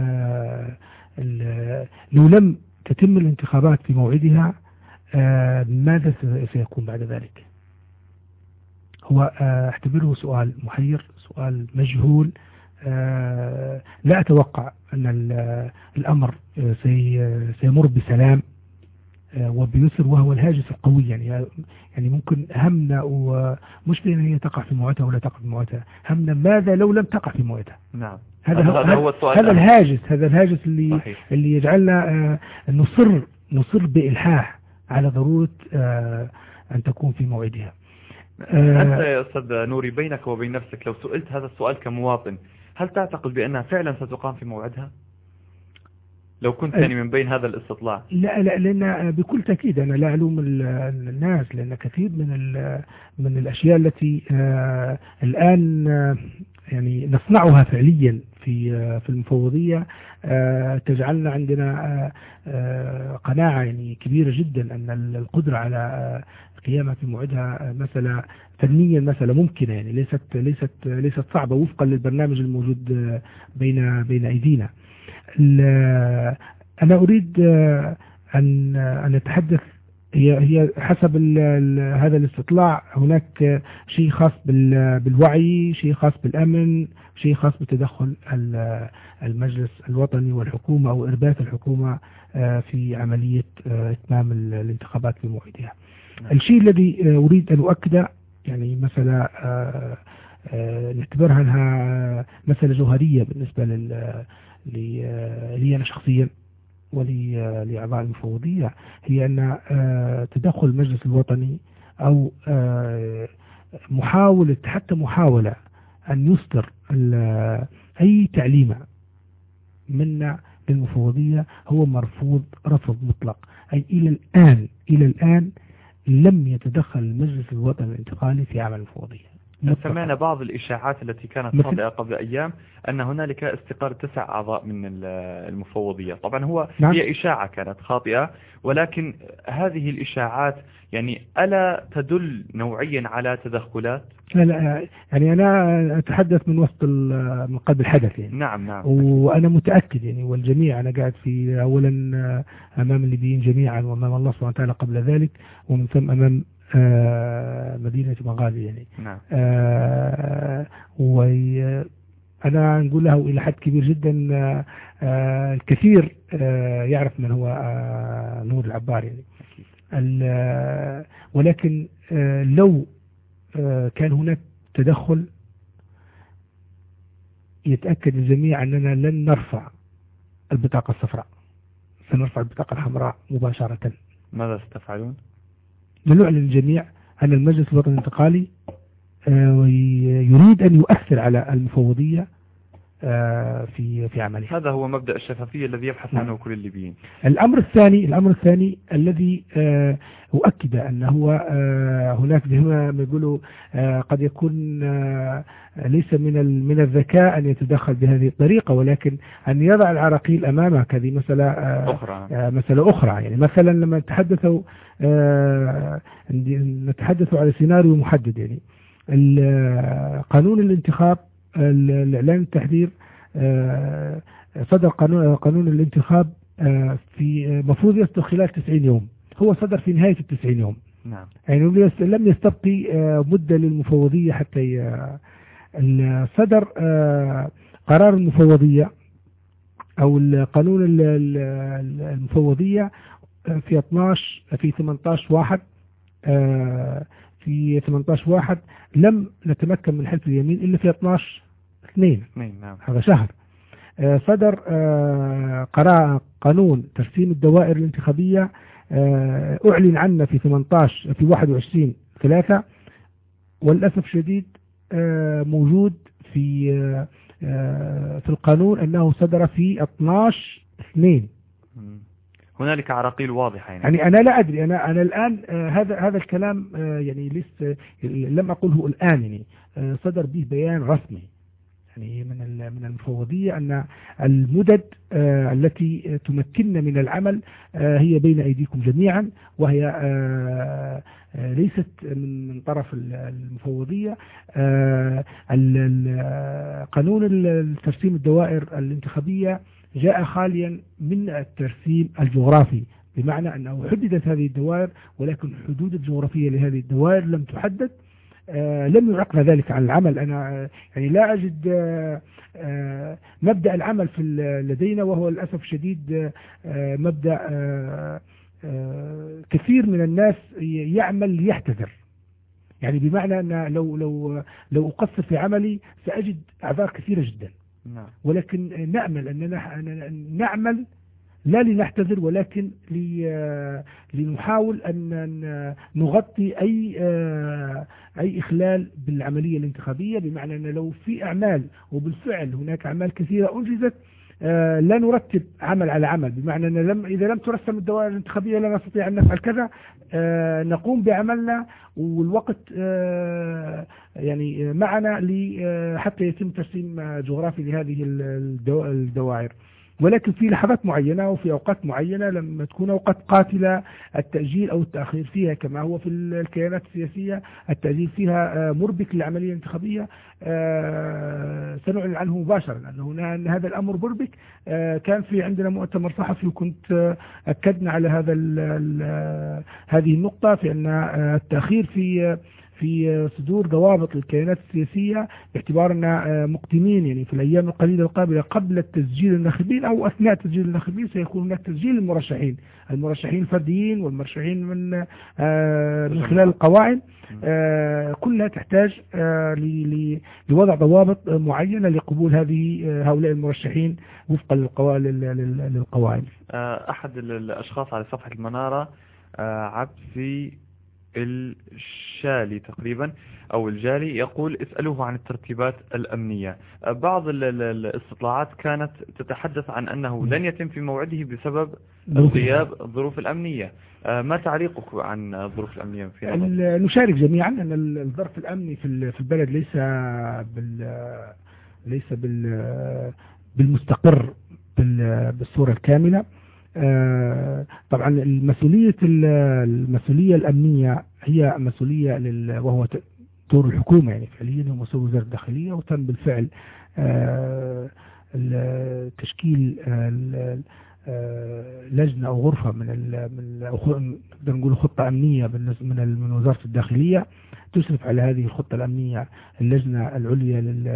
لو لم تتم الانتخابات في موعدها ماذا سيكون بعد ذلك؟ هو اعتبره سؤال محير، سؤال مجهول. لا أتوقع أن الأمر سيمر بسلام وبيسر، وهو الهاجس القوي. يعني يعني ممكن همنا ومش بأن هي تقع في موعدها ولا تقع في موعدها، همنا ماذا لو لم تقع في موعدها.
نعم.
هذا هذا هو السؤال. هذا الهاجس هذا الهاجس اللي صحيح. اللي يجعلنا نصر نصر بإلحاح على ضرورة أن تكون في موعدها.
أنت يا أستاذ نوري بينك وبين نفسك لو سئلت هذا السؤال كمواطن، هل تعتقد بأنها فعلا ستقام في موعدها؟ لو كنت يعني من بين هذا الاستطلاع.
لا لا لأن بكل تأكيد أنا لا ألوم الناس، لأن كثير من من الأشياء التي آه الآن آه يعني نصنعها فعليا في آه في المفوضية آه تجعلنا عندنا آه آه قناعة يعني كبيرة جدا أن القدرة على آه قيامها في موعدها مسألة فنيا مسألة ممكنة، يعني ليست ليست ليست صعبة وفقا للبرنامج الموجود آه بين بين أيدينا. أنا أريد أن أن أتحدث، هي هي حسب ال ال هذا الاستطلاع هناك شيء خاص بالوعي، شيء خاص بالأمن، شيء خاص بتدخل المجلس الوطني والحكومة أو إرباك الحكومة في عملية إتمام الانتخابات في موعدها. الشيء الذي أريد أن أؤكده يعني مسألة نعتبرها أنها مسألة جوهرية بالنسبة لل لي أنا شخصيا ولأعضاء المفوضية، هي أن تدخل المجلس الوطني أو محاولة حتى محاولة أن يصدر أي تعليمة منا للمفوضية هو مرفوض رفض مطلق. أي إلى الآن إلى الآن لم يتدخل المجلس الوطني الانتقالي في عمل المفوضية.
سمعنا بعض الإشاعات التي كانت صادقة قبل أيام أن هنالك استقالة تسع أعضاء من المفوضية. طبعا هو نعم. هي إشاعة كانت خاطئة، ولكن هذه الإشاعات يعني ألا تدل نوعيا على تدخلات؟
لا لا يعني أنا أتحدث من وسط من قلب الحدث يعني.
نعم نعم.
وأنا متأكد يعني، والجميع أنا قاعد في أولا أمام الليبيين جميعا وأمام الله سبحانه وتعالى قبل ذلك، ومن ثم أمام آه مدينة مغالي يعني.
نعم.
آه وأنا نقول له إلى حد كبير جدا آه الكثير آه يعرف من هو آه نور العبار يعني. ولكن آه لو آه كان هناك تدخل يتأكد الجميع أننا لن نرفع البطاقة الصفراء، سنرفع البطاقة الحمراء مباشرة.
ماذا ستفعلون؟
نعلن للجميع أن المجلس الوطني الانتقالي يريد أن يؤثر على المفوضية في في عمله.
هذا هو مبدأ الشفافية الذي يبحث عنه كل الليبيين.
الأمر الثاني الأمر الثاني الذي أؤكد أن هو هناك زي ما يقولوا قد يكون ليس من من الذكاء أن يتدخل بهذه الطريقة، ولكن أن يضع العراقيل أمامك. هذه مسألة أخرى مسألة أخرى يعني مثلا لما نتحدثوا نتحدث على سيناريو محدد، يعني قانون الانتخاب الإعلان التحذير صدر قانون قانون الانتخاب في مفروض يصدر خلال تسعين يوم، هو صدر في نهاية التسعين يوم.
نعم.
يعني لم يستبقي مدة للمفوضية حتى صدر قرار المفوضية أو القانون المفوضية في اثناشر في ثمانية عشر واحد في ثمانية عشر واحد لم نتمكن من حلف اليمين إلا في اثناشر اثنين.
نعم.
هذا شهر. صدر قرار قانون ترسيم الدوائر الانتخابية أعلن عنه في ثمانية عشر في واحد وعشرين ثلاثة، والأسف شديد موجود في في القانون أنه صدر في اثناشر اثنين.
هنالك عراقيل واضحة يعني.
يعني أنا لا أدري، أنا أنا الآن هذا هذا الكلام يعني لسه لم أقوله الآن، يعني صدر به بيان رسمي يعني من من المفوضية أن المدد التي تمكننا من العمل هي بين أيديكم جميعا، وهي ليست من طرف المفوضية. قانون الترسيم الدوائر الانتخابية جاء خاليا من الترسيم الجغرافي، بمعنى أنه حددت هذه الدوائر ولكن الحدود الجغرافية لهذه الدوائر لم تحدد. آه لم يعقنا ذلك عن العمل. أنا يعني لا أجد آه آه مبدأ العمل في لدينا، وهو للأسف الشديد آه مبدأ آه آه كثير من الناس يعمل ليحتذر، يعني بمعنى أن لو لو لو أقصر في عملي سأجد أعذار كثيرة جدا.
نعم.
ولكن نأمل أننا نعمل لا لنحتذر، ولكن لنحاول أن نغطي أي أي إخلال بالعملية الانتخابية، بمعنى أن لو في أعمال، وبالفعل هناك أعمال كثيرة أنجزت، لا نرتب عمل على عمل، بمعنى أن لم إذا لم ترسم الدوائر الانتخابية لا نستطيع أن نفعل كذا، نقوم بعملنا والوقت يعني معنا حتى يتم ترسيم جغرافي لهذه الدوائر. ولكن في لحظات معينة وفي أوقات معينة لما تكون أوقات قاتلة التأجيل أو التأخير فيها، كما هو في الكيانات السياسية التأجيل فيها مربك للعملية الانتخابية، سنعلن عنه مباشرة لأنه أن هذا الأمر مربك. كان في عندنا مؤتمر صحفي وكنت أكدنا على هذا هذه النقطة، في أن التأخير في في صدور ضوابط للكيانات السياسية باعتبارنا مقدمين يعني في الأيام القليلة القابلة قبل التسجيل الناخبين أو أثناء تسجيل الناخبين سيكون هناك تسجيل المرشحين المرشحين الفرديين والمرشحين من من خلال القواعد، كلها تحتاج لوضع ضوابط معينة لقبول هذه هؤلاء المرشحين وفقا للقواعد.
أحد الأشخاص على صفحة المنارة عبسي الشالي تقريبا أو الجالي يقول اسألوه عن الترتيبات الأمنية. بعض الاستطلاعات كانت تتحدث عن أنه لن يتم في موعده بسبب غياب الظروف الأمنية. ما تعليقك عن الظروف الأمنية في
نظر؟ نشارك جميعا أن الظرف الأمني في البلد ليس بال ليس بال بالمستقر بالصورة الكاملة. آه طبعا المسؤولية المسؤولية الأمنية هي مسؤولية لل وهو دور الحكومة، يعني فعليا هو مسؤول وزارة الداخلية، وتم بالفعل آه تشكيل آه لجنة أو غرفة من ال من نقدر نقول خطة أمنية من من وزارة الداخلية تشرف على هذه الخطة الأمنية اللجنة العليا لل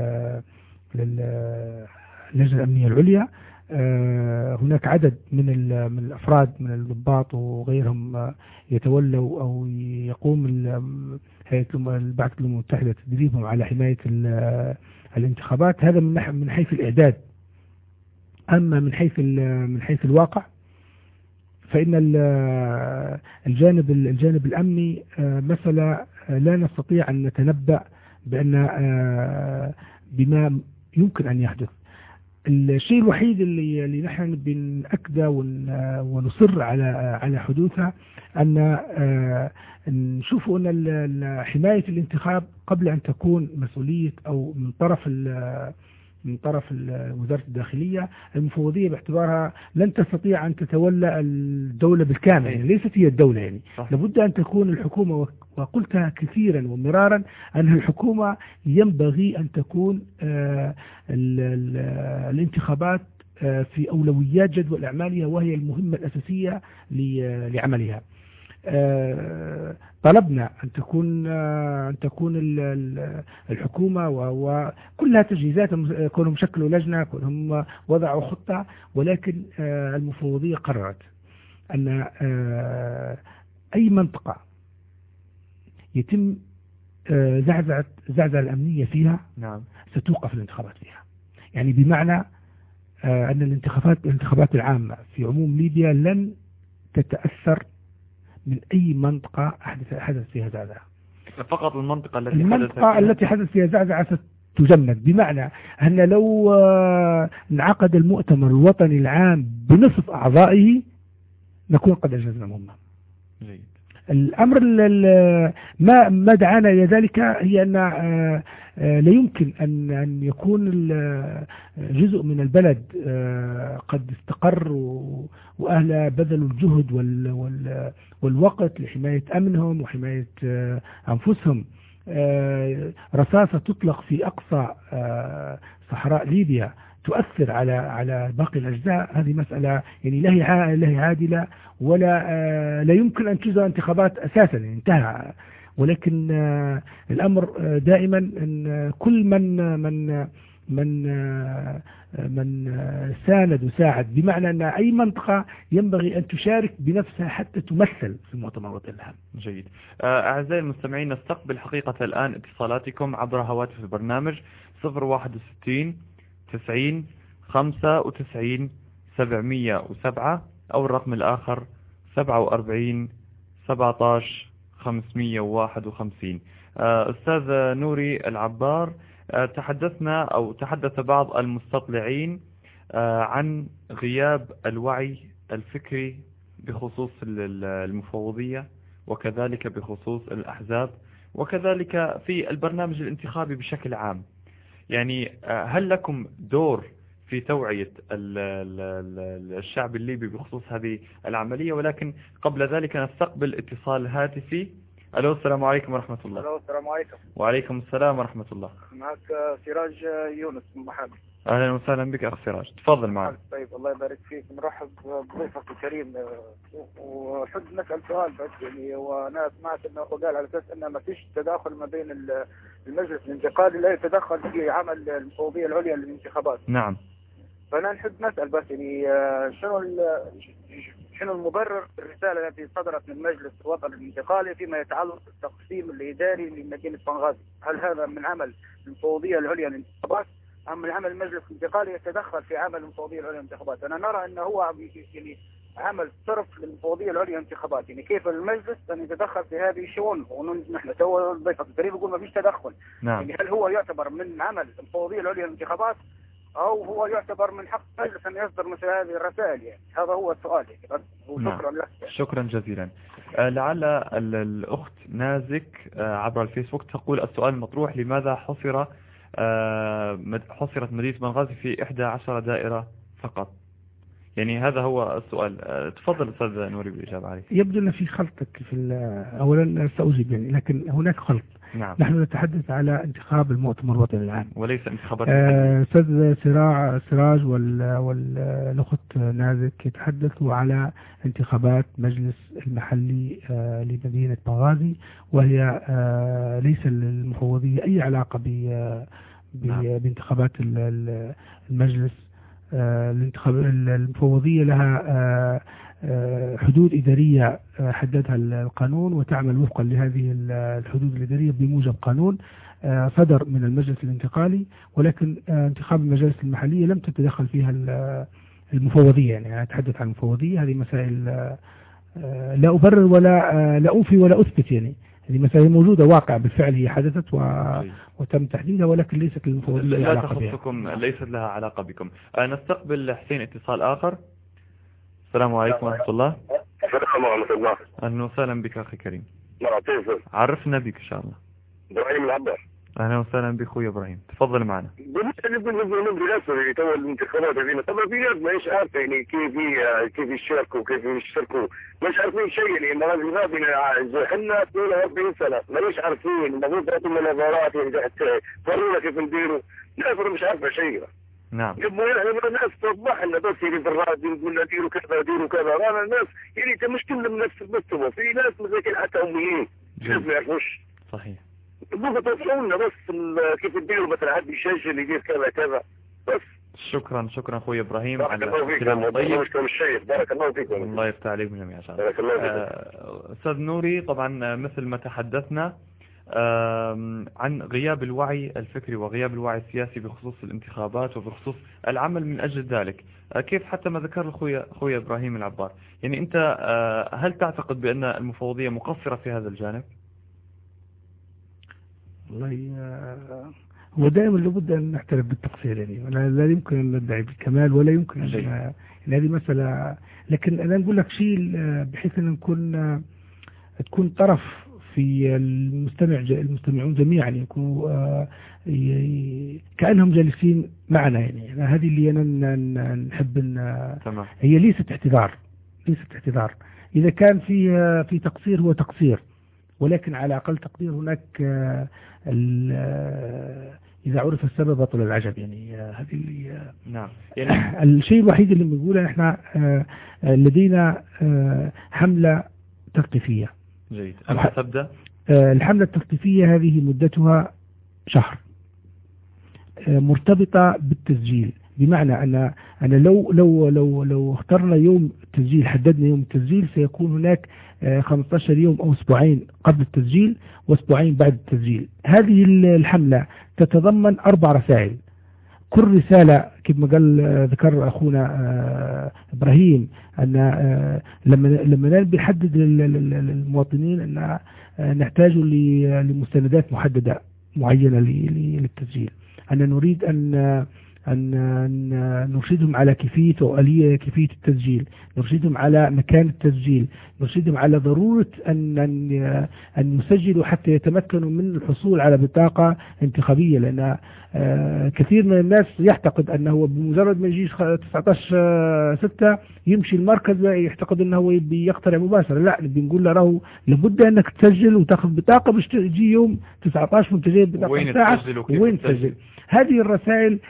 اللجنة الأمنية العليا. هناك عدد من من الأفراد من الضباط وغيرهم يتولوا أو يقوم هيئة البعثة الأمم المتحدة تدريبهم على حماية الانتخابات. هذا من من حيث الإعداد. أما من حيث من حيث الواقع فإن الجانب الجانب الأمني مسألة لا نستطيع أن نتنبأ بأن بما يمكن أن يحدث. الشيء الوحيد اللي اللي نحن بنأكده ونصر على على حدوثها أن نشوف أن حماية الانتخاب قبل أن تكون مسؤولية أو من طرف من طرف وزارة الداخلية. المفوضية باعتبارها لن تستطيع أن تتولى الدولة بالكامل، يعني ليست هي الدولة، يعني لابد أن تكون الحكومة، وقلتها كثيرا ومرارا أن الحكومة ينبغي أن تكون ال ال الانتخابات في أولويات جدول أعمالها، وهي المهمة الأساسية لعملها. طلبنا أن تكون أن تكون الحكومة وكلها تجهيزات، كونهم شكلوا لجنة، كونهم وضعوا خطة، ولكن المفوضية قررت أن أي منطقة يتم زعزعة زعزعة الأمنية فيها
نعم.
ستوقف الانتخابات فيها. يعني بمعنى أن الانتخابات الانتخابات العامة في عموم ليبيا لن تتأثر من أي منطقة حدث حدث فيها زعزعة.
فقط المنطقة التي
المنطقة
حدث
التي حدث فيها زعزعة ستجمد، بمعنى أن لو انعقد المؤتمر الوطني العام بنصف أعضائه نكون قد أنجزنا مهمة.
جيد.
الأمر ما ما دعانا إلى ذلك هي أن لا يمكن أن أن يكون جزء من البلد قد استقر وأهله بذلوا الجهد والوقت لحماية أمنهم وحماية أنفسهم، رصاصة تطلق في أقصى صحراء ليبيا تؤثر على على باقي الأجزاء. هذه مسألة يعني لا هي لا هي عادلة، ولا لا يمكن أن تجرى انتخابات أساسا، يعني انتهى. ولكن الأمر دائما أن كل من من من من ساند وساعد، بمعنى أن أي منطقة ينبغي أن تشارك بنفسها حتى تمثل في المؤتمر الوطني العام.
جيد. أعزائي المستمعين، نستقبل حقيقة الآن اتصالاتكم عبر هواتف البرنامج صفر واحد وستين تسعين خمسة وتسعين سبعمية وسبعة أو الرقم الآخر سبعة وأربعين سبعة عشر خمسمية وواحد وخمسين. أستاذ نوري العبار، تحدثنا أو تحدث بعض المستطلعين عن غياب الوعي الفكري بخصوص المفوضية، وكذلك بخصوص الأحزاب، وكذلك في البرنامج الانتخابي بشكل عام. يعني هل لكم دور في توعية الشعب الليبي بخصوص هذه العملية؟ ولكن قبل ذلك نستقبل اتصال هاتفي. ألو، السلام عليكم ورحمة الله.
ألو، السلام عليكم.
وعليكم السلام ورحمة الله.
معك سراج يونس من محامي.
أهلا وسهلا بك أخ سراج، تفضل معنا.
طيب، الله يبارك فيك. نرحب بضيفك الكريم، وحد نسأل سؤال بس. يعني وأنا سمعت أنه قال على أساس أنه ما فيش تداخل ما بين المجلس الانتقالي، لا يتدخل في عمل المفوضية العليا للانتخابات.
نعم.
فأنا نحب نسأل بس، يعني شنو شنو المبرر الرسالة التي صدرت من المجلس الوطني الانتقالي فيما يتعلق بالتقسيم الإداري لمدينة بنغازي؟ هل هذا من عمل المفوضية العليا للانتخابات أم من عمل المجلس الانتقالي يتدخل في عمل المفوضية العليا للانتخابات؟ أنا نرى أنه هو يعني عمل صرف للمفوضية العليا للانتخابات. يعني كيف المجلس أن يتدخل في هذه الشؤون؟ ونحن تو ضيفك الكريم يقول ما فيش تدخل.
نعم.
يعني هل هو يعتبر من عمل المفوضية العليا للانتخابات، أو هو يعتبر من حق المجلس أن يصدر مثل هذه الرسائل؟ يعني هذا هو السؤال. يعني وشكرا لك.
شكرا جزيلا. آه لعل الأخت نازك آه عبر الفيسبوك تقول السؤال المطروح: لماذا حصر آه حصرت مدينة بنغازي في إحدى عشر دائرة فقط؟ يعني هذا هو السؤال. آه تفضل أستاذ نوري بالإجابة عليه.
يبدو أن في خلطك في أولا سأجيب، يعني لكن هناك خلط.
نعم.
نحن نتحدث على انتخاب المؤتمر الوطني العام
وليس انتخابات.
أستاذ آه سراج سراج والأخت نازك يتحدثوا على انتخابات مجلس المحلي آه لمدينة بنغازي، وهي آه ليس للمفوضية أي علاقة
نعم.
بانتخابات المجلس. آه الانتخاب المفوضية لها آه حدود إدارية حددها القانون، وتعمل وفقا لهذه الحدود الإدارية بموجب قانون صدر من المجلس الانتقالي، ولكن انتخاب المجالس المحلية لم تتدخل فيها المفوضية. يعني أنا أتحدث عن المفوضية، هذه مسائل لا أبرر ولا لا أوفي ولا أثبت. يعني هذه مسألة موجودة واقع بالفعل، هي حدثت و... وتم تحديدها، ولكن ليست للمفوضية
لا
علاقة بها.
تخصكم، ليست لها علاقة بكم. آه نستقبل حسين اتصال آخر. السلام عليكم ورحمة الله.
السلام ورحمة الله.
أهلا وسهلا بك أخي كريم.
مرحبا.
عرفنا بك إن شاء الله.
إبراهيم العبار.
أهلا وسهلا بك أخوي إبراهيم، تفضل معنا.
بالنسبة للناس تو الانتخابات هذه، طبعا في ناس ما إيش عارفة يعني كيف كيف يشاركوا كيف يشتركوا، مش عارفين شيء يعني. المرات هذه احنا اثنين وأربعين سنة مش عارفين، المفروض تعطوا مناظرات يعني فرونا كيف نديروا، ناس مش عارفة شيء.
نعم.
يبغى يعني الناس توضح لنا بس يعني في الراديو نقول ديروا كذا ديروا كذا، انا الناس يعني مش كلهم نفس المستوى، في ناس مساكين حتى اميين ناس ما يعرفوش.
صحيح.
يبغوا توصلوا لنا بس كيف تديروا مثلا حد يسجل يدير كذا كذا بس.
شكرا شكرا اخوي ابراهيم
على الكلام الطيب. الشيخ بارك الله فيكم.
الله يفتح عليكم جميعا.
بارك الله فيكم.
استاذ نوري، طبعا مثل ما تحدثنا عن غياب الوعي الفكري وغياب الوعي السياسي بخصوص الانتخابات وبخصوص العمل من أجل ذلك، كيف حتى ما ذكر أخوي أخوي إبراهيم العبار، يعني أنت هل تعتقد بأن المفوضية مقصرة في هذا الجانب؟
والله هو دائما لابد أن نعترف بالتقصير، يعني لا يمكن أن ندعي بالكمال ولا يمكن أن يعني هذه مسألة، لكن أنا نقول لك شيء بحيث أن نكون تكون طرف في المستمع المستمعون جميعا يكونوا كأنهم جالسين معنا، يعني هذه اللي أنا نحب أن هي ليست اعتذار، ليست اعتذار. إذا كان في في تقصير هو تقصير، ولكن على أقل تقدير هناك إذا عرف السبب بطل العجب، يعني هذه اللي
نعم.
يعني الشيء الوحيد اللي بنقوله احنا لدينا حملة تثقيفية.
جيد. أما تبدأ؟
الحملة التثقيفية هذه مدتها شهر، مرتبطة بالتسجيل، بمعنى أن أنا لو لو لو لو اخترنا يوم التسجيل، حددنا يوم التسجيل، سيكون هناك خمسة عشر يوم أو أسبوعين قبل التسجيل وأسبوعين بعد التسجيل. هذه الحملة تتضمن أربع رسائل، كل رسالة كما قال ذكر أخونا إبراهيم أن لما لما بنحدد للمواطنين أن نحتاج لمستندات محددة معينة للتسجيل، أن نريد أن أن نرشدهم على كيفية وآلية كيفية التسجيل، نرشدهم على مكان التسجيل، نرشدهم على ضرورة أن أن يسجلوا حتى يتمكنوا من الحصول على بطاقة انتخابية، لأن كثير من الناس يعتقد أنه بمجرد ما يجي تسعة عشر ستة يمشي المركز يعتقد أنه بيقترع مباشرة. لا، بنقول له راهو لابد أنك تسجل وتأخذ بطاقة باش تجي يوم تسعة عشر وانت جايب بطاقة ساعة وين تسجل. هذه الرسائل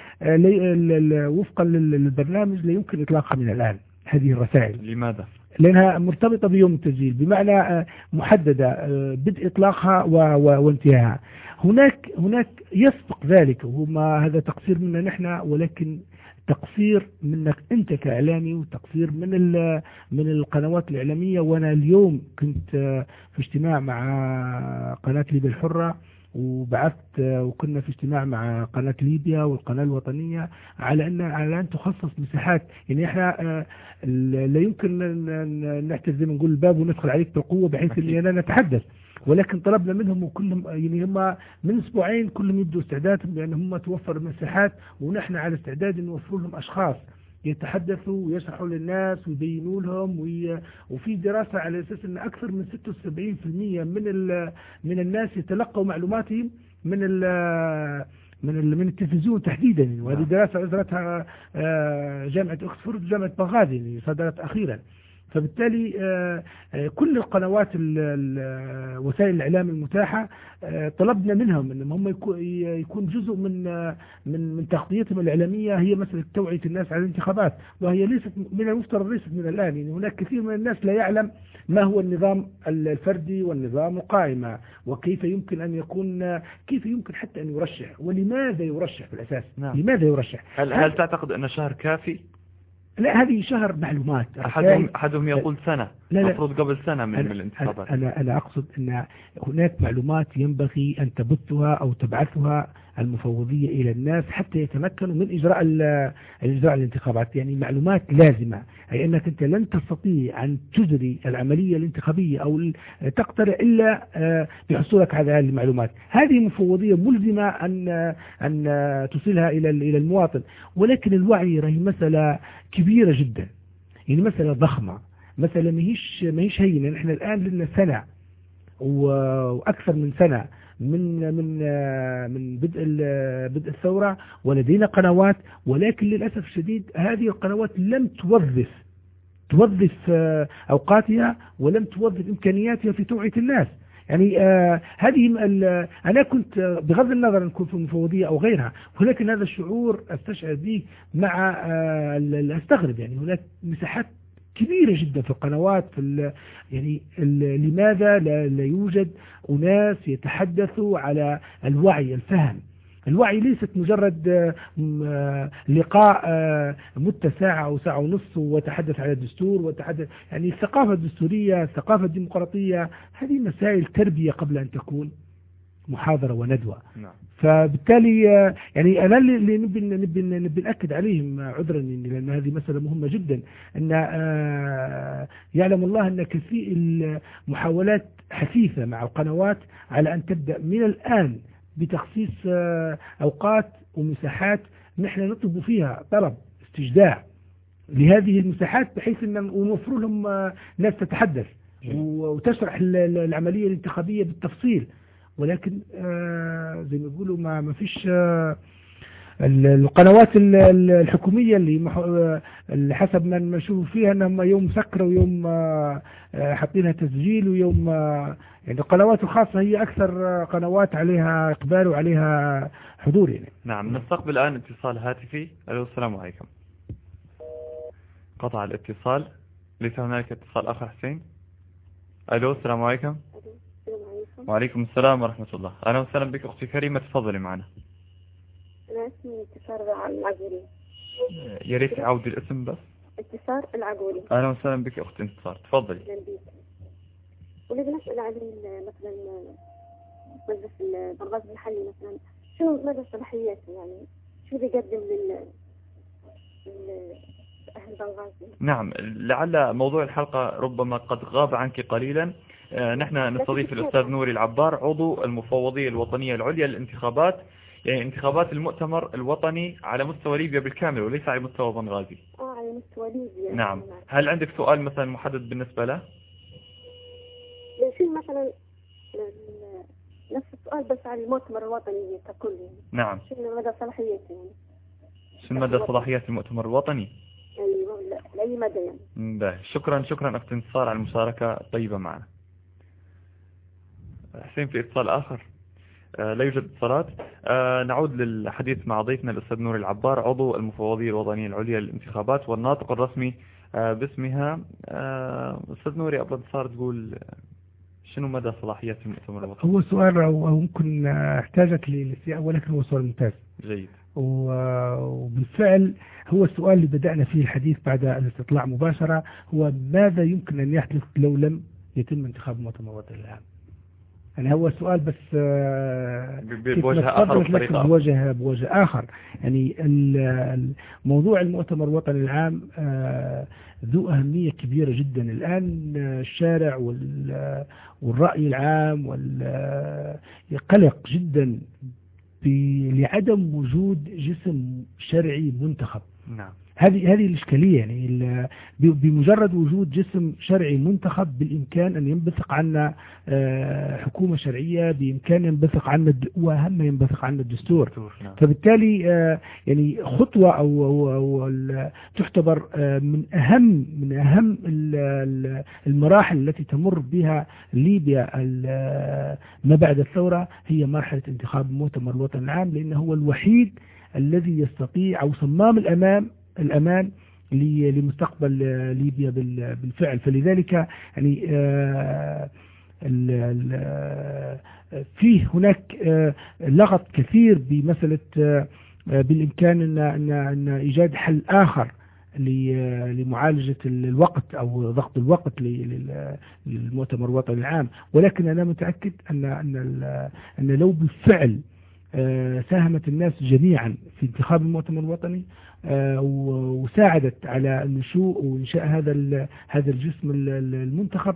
وفقا للبرنامج لا يمكن إطلاقها من الآن. هذه الرسائل
لماذا؟
لأنها مرتبطة بيوم التسجيل، بمعنى محددة بدء إطلاقها وانتهاءها. هناك هناك يسبق ذلك، وما هذا تقصير منا نحن، ولكن تقصير منك أنت كإعلامي، وتقصير من من القنوات الإعلامية. وأنا اليوم كنت في اجتماع مع قناة ليبيا الحرة، وبعثت وكنا في اجتماع مع قناة ليبيا والقناة الوطنية على أن على أن تخصص مساحات، يعني احنا لا يمكن نحتاج زي ما نقول الباب وندخل عليك بالقوة بحيث أننا نتحدث، ولكن طلبنا منهم وكلهم يعني هم من اسبوعين كلهم يبدوا استعدادهم بأن هم توفر المساحات، ونحن على استعداد نوفر لهم أشخاص يتحدثوا ويشرحوا للناس ويبينوا لهم. وفي دراسة على أساس أن أكثر من ستة وسبعين بالمئة من من الناس يتلقوا معلوماتهم من ال من ال من التلفزيون تحديدا، وهذه دراسة أجرتها جامعة أكسفورد وجامعة بغداد صدرت أخيرا. فبالتالي كل القنوات وسائل الإعلام المتاحة طلبنا منهم أن هم يكون جزء من من من تغطيتهم الإعلامية هي مسألة توعية الناس على الانتخابات، وهي ليست من المفترض ليست من الآن. يعني هناك كثير من الناس لا يعلم ما هو النظام الفردي والنظام القائمة، وكيف يمكن أن يكون كيف يمكن حتى أن يرشح، ولماذا يرشح في الأساس. نعم. لماذا يرشح؟
هل هل تعتقد أن شهر كافي؟
لا، هذه شهر معلومات.
أحدهم, أحدهم يقول سنة،
المفروض
قبل سنة من, من الانتخابات.
أنا, أنا أقصد أن هناك معلومات ينبغي أن تبثها أو تبعثها المفوضية إلى الناس حتى يتمكنوا من إجراء الإجراء الانتخابات. يعني معلومات لازمة، أي أنك أنت لن تستطيع أن تجري العملية الانتخابية أو تقترع إلا بحصولك على هذه المعلومات. هذه مفوضية ملزمة أن أن تصلها إلى إلى المواطن، ولكن الوعي رهي مسألة كبيرة جدا، يعني مسألة ضخمة، مسألة ماهيش ماهيش هينة. نحن الآن لنا سنة وأكثر من سنة من من من بدء بدء الثورة، ولدينا قنوات، ولكن للأسف الشديد هذه القنوات لم توظف توظف أوقاتها ولم توظف إمكانياتها في توعية الناس. يعني آه هذه أنا كنت بغض النظر أن كنت في المفوضية أو غيرها، ولكن هذا الشعور أستشعر به مع آه أستغرب. يعني هناك مساحات كبيرة جدا في القنوات، في يعني لماذا لا, لا يوجد أناس يتحدثوا على الوعي الفهم؟ الوعي ليست مجرد لقاء مدة ساعة أو ساعة ونصف وتحدث على الدستور وتحدث، يعني الثقافة الدستورية، الثقافة الديمقراطية، هذه مسائل تربية قبل أن تكون محاضرة وندوة. نعم. فبالتالي يعني أنا اللي نبي نبي نبي نأكد عليهم عذرا، لأن هذه مسألة مهمة جدا، أن يعلم الله أن كثير المحاولات حثيثة مع القنوات على أن تبدأ من الآن بتخصيص أوقات ومساحات نحن نطلب فيها طلب استجداع لهذه المساحات، بحيث أن نوفر لهم ناس تتحدث وتشرح العملية الانتخابية بالتفصيل. ولكن زي ما يقولوا ما ما فيش القنوات الحكومية اللي حسب ما نشوف فيها انهم يوم مسكرة ويوم حاطينها تسجيل ويوم، يعني القنوات الخاصة هي اكثر قنوات عليها اقبال وعليها حضور يعني.
نعم. نستقبل الان اتصال هاتفي. الو السلام عليكم. قطع الاتصال. ليس هنالك اتصال اخر حسين. الو السلام عليكم. وعليكم السلام ورحمة الله. أهلا وسهلا بك أختي كريمة، تفضلي معنا.
أنا اسمي انتصار العقولي.
يا ريت تعود الاسم بس.
انتصار العقولي.
أهلا وسهلا بك أختي انتصار، تفضلي.
أهلا بك. ولكن نسأل عن مثلا مجلس البرغاز المحلي مثلا، شو مدى صلاحياته؟ يعني شو بيقدم لل أهل بنغازي؟
نعم، لعل موضوع الحلقة ربما قد غاب عنك قليلا. نحن نستضيف الأستاذ نوري العبار، عضو المفوضية الوطنية العليا للانتخابات، يعني انتخابات المؤتمر الوطني على مستوى ليبيا بالكامل وليس على مستوى بنغازي.
اه على مستوى ليبيا.
نعم. هل عندك سؤال مثلا محدد بالنسبة له؟
شو مثلا نفس السؤال بس على المؤتمر الوطني ككل يعني.
نعم.
شو مدى صلاحيته يعني؟
شو مدى صلاحيات المؤتمر الوطني؟
يعني لأي مدى يعني.
ده. شكرا شكرا أختي انتصار على المشاركة الطيبة معنا. حسين في اتصال آخر؟ آه لا يوجد اتصالات. آه نعود للحديث مع ضيفنا الأستاذ نوري العبار، عضو المفوضية الوطنية العليا للانتخابات والناطق الرسمي آه باسمها. آه أستاذ نوري، أبغى انتصار تقول شنو مدى صلاحيات المؤتمر الوطني؟
هو سؤال أو ممكن احتاجت للاستياء، ولكن هو سؤال ممتاز.
جيد.
وبالفعل هو السؤال اللي بدأنا فيه الحديث بعد الاستطلاع مباشرة، هو ماذا يمكن أن يحدث لو لم يتم انتخاب المؤتمر الوطني العام؟ يعني هو السؤال بس
بوجه آخر بطريقة
بوجه بوجه آخر. يعني موضوع المؤتمر الوطني العام ذو أهمية كبيرة جدا الآن. الشارع والرأي العام يقلق جدا لعدم وجود جسم شرعي منتخب.
نعم.
هذه هذه الإشكالية. يعني بمجرد وجود جسم شرعي منتخب بالإمكان أن ينبثق عنا حكومة شرعية، بإمكان ينبثق عنا وأهم ينبثق عنا الدستور.
نعم.
فبالتالي يعني خطوة أو, أو, أو تعتبر من أهم من أهم المراحل التي تمر بها ليبيا ما بعد الثورة هي مرحلة انتخاب المؤتمر الوطني العام، لأنه هو الوحيد الذي يستطيع أو صمام الأمام الأمان لمستقبل ليبيا بالفعل. فلذلك يعني فيه هناك لغط كثير بمسألة بالإمكان أن, أن, أن إيجاد حل آخر لمعالجة الوقت أو ضغط الوقت للمؤتمر الوطني العام. ولكن أنا متأكد أن, أن, أن لو بالفعل ساهمت الناس جميعا في انتخاب المؤتمر الوطني وساعدت على النشوء وإنشاء هذا هذا الجسم المنتخب،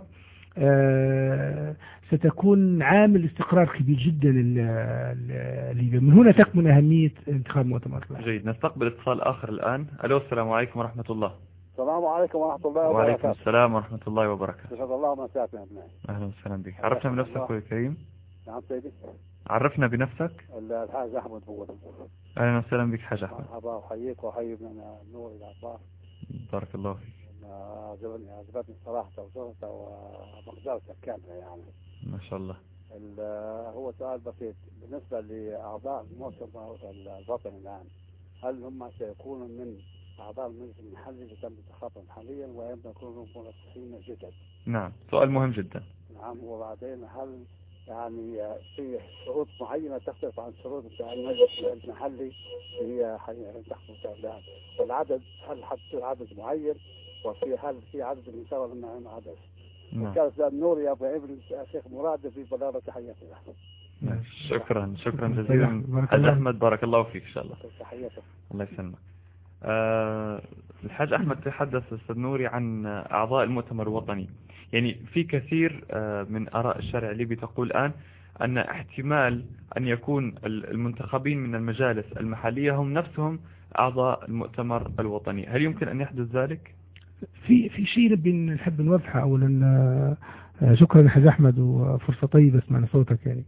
ستكون عامل استقرار كبير جدا لليبيا. من هنا تكمن أهمية انتخاب المؤتمر.
جيد، نستقبل اتصال آخر الآن. ألو، السلام عليكم ورحمة الله.
السلام عليكم ورحمة الله وبركاته.
وعليكم السلام ورحمة الله وبركاته.
أسعد الله مساءكم يا ابنائي.
أهلا وسهلا بك. عرفنا بنفسك أخوي الكريم.
نعم سيدي.
عرفنا بنفسك.
الحاج أحمد بول.
أهلا وسهلا بك حاج أحمد.
مرحبا، أحييك وأحيي من نور الأخبار.
بارك الله فيك.
عجبني عجبتني صراحة وزهرته ومقدرته كاملة يعني.
ما شاء الله.
هو سؤال بسيط بالنسبة لأعضاء المؤتمر الوطني الآن، هل هم سيكونوا من أعضاء المجلس المحلي اللي تم انتخابهم حاليا وإما يكونوا مرشحين جدد؟
نعم، سؤال مهم جدا.
نعم، وبعدين هل يعني في شروط معينة تختلف عن شروط المجلس المحلي اللي حينتخبوا الآن؟ والعدد هل حتصير عدد معين؟ وفي هل في عدد من سوى من عدد؟
نعم.
كانت النور يا ابو ابن الشيخ مراد في بلارة تحياتي له.
شكرا شكرا جزيلا حاج أحمد، بارك الله فيك إن شاء الله.
تحياتي.
الله يسلمك. أه الحاج أحمد تحدث أستاذ نوري عن أعضاء المؤتمر الوطني. يعني في كثير من آراء الشارع الليبي تقول الآن أن احتمال أن يكون المنتخبين من المجالس المحلية هم نفسهم أعضاء المؤتمر الوطني. هل يمكن أن يحدث ذلك؟
في في شيء نبي نحب نوضحه. أولا شكرا حاج أحمد وفرصة طيبة سمعنا صوتك. يعني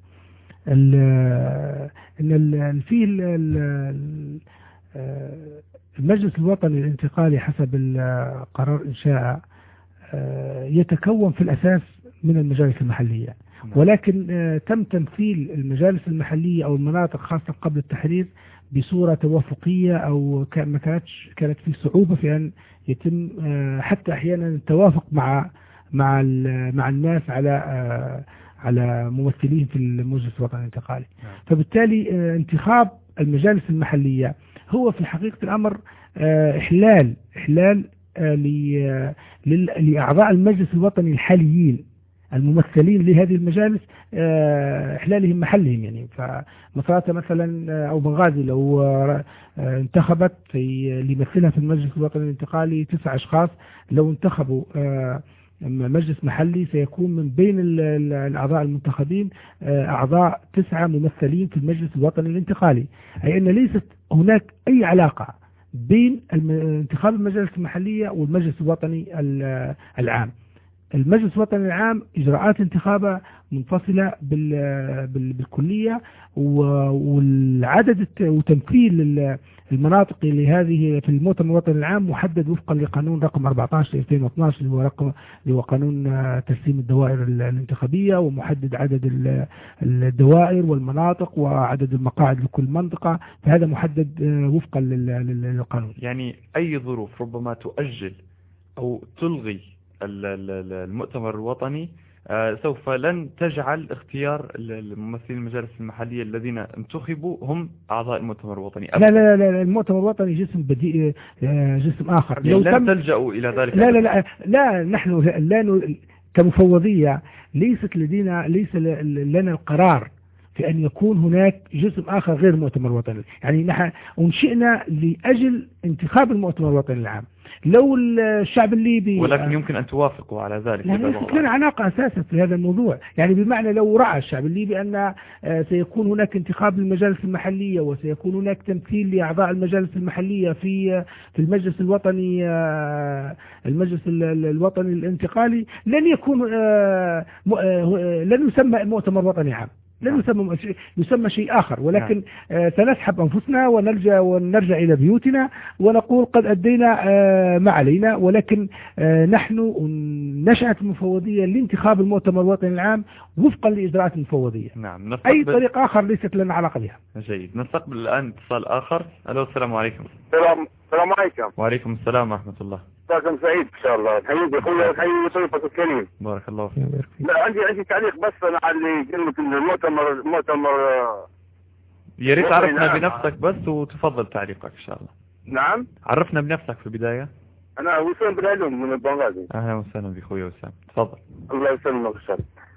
ال في المجلس الوطني الانتقالي حسب قرار إنشاء يتكون في الأساس من المجالس المحلية، ولكن تم تمثيل المجالس المحلية أو المناطق خاصة قبل التحرير بصورة توافقية، أو ما كانتش كانت في صعوبة في أن يتم حتى أحيانا التوافق مع مع مع الناس على على ممثلين في المجلس الوطني الانتقالي. فبالتالي انتخاب المجالس المحلية هو في حقيقة الأمر إحلال إحلال لأعضاء المجلس الوطني الحاليين الممثلين لهذه المجالس إحلالهم محلهم. يعني فمصراتة مثلا أو بنغازي لو انتخبت في ليمثلها في المجلس الوطني الانتقالي تسع أشخاص، لو انتخبوا مجلس محلي سيكون من بين الأعضاء المنتخبين أعضاء تسعة ممثلين في المجلس الوطني الانتقالي، أي أن ليست هناك أي علاقة بين انتخاب المجالس المحلية والمجلس الوطني العام. المجلس الوطني العام إجراءات انتخابه منفصلة بالكلية، والعدد وتمثيل المناطق لهذه في المؤتمر الوطني العام محدد وفقا لقانون رقم أربعة عشر ألفين واثني عشر اللي هو رقم اللي هو قانون ترسيم الدوائر الانتخابية، ومحدد عدد الدوائر والمناطق وعدد المقاعد لكل منطقة، فهذا محدد وفقا للقانون.
يعني أي ظروف ربما تؤجل أو تلغي المؤتمر الوطني سوف لن تجعل اختيار الممثلين المجالس المحلية الذين انتخبوا هم أعضاء المؤتمر الوطني.
لا لا لا المؤتمر الوطني جسم بديء، جسم آخر.
لو لن تلجأوا إلى ذلك.
لا لا لا لا نحن لا كمفوضية ليست لدينا ليس لنا القرار في أن يكون هناك جسم آخر غير المؤتمر الوطني. يعني نحن أنشئنا لأجل انتخاب المؤتمر الوطني العام. لو الشعب الليبي
ولكن يمكن أن توافقوا على ذلك.
لا ليست لنا علاقة أساسا في هذا الموضوع. يعني بمعنى لو رأى الشعب الليبي أن سيكون هناك انتخاب للمجالس المحلية وسيكون هناك تمثيل لأعضاء المجالس المحلية في في المجلس الوطني المجلس الوطني الانتقالي، لن يكون لن يسمى مؤتمر وطني عام، لن يسمى يسمى شيء آخر. ولكن آه سنسحب أنفسنا ونرجع ونرجع إلى بيوتنا ونقول قد أدينا آه ما علينا. ولكن آه نحن نشأت المفوضية لانتخاب المؤتمر الوطني العام وفقا لإجراءات المفوضية.
نعم.
أي طريق آخر ليست لنا علاقة بها.
جيد. نستقبل الآن اتصال آخر. ألو، السلام عليكم.
السلام السلام عليكم.
وعليكم السلام ورحمة الله.
مساكم سعيد إن شاء الله. حبيبي أخويا وحبيبي ضيفك الكريم.
بارك الله فيك.
لا عندي عندي تعليق بس أنا على كلمة المؤتمر المؤتمر
يا ريت عرفنا بنفسك بس وتفضل تعليقك إن شاء الله.
نعم.
عرفنا بنفسك في البداية.
أنا وسام بالعلوم من بنغازي.
أهلا وسهلا بأخويا وسام، تفضل.
الله يسلمك إن شاء الله.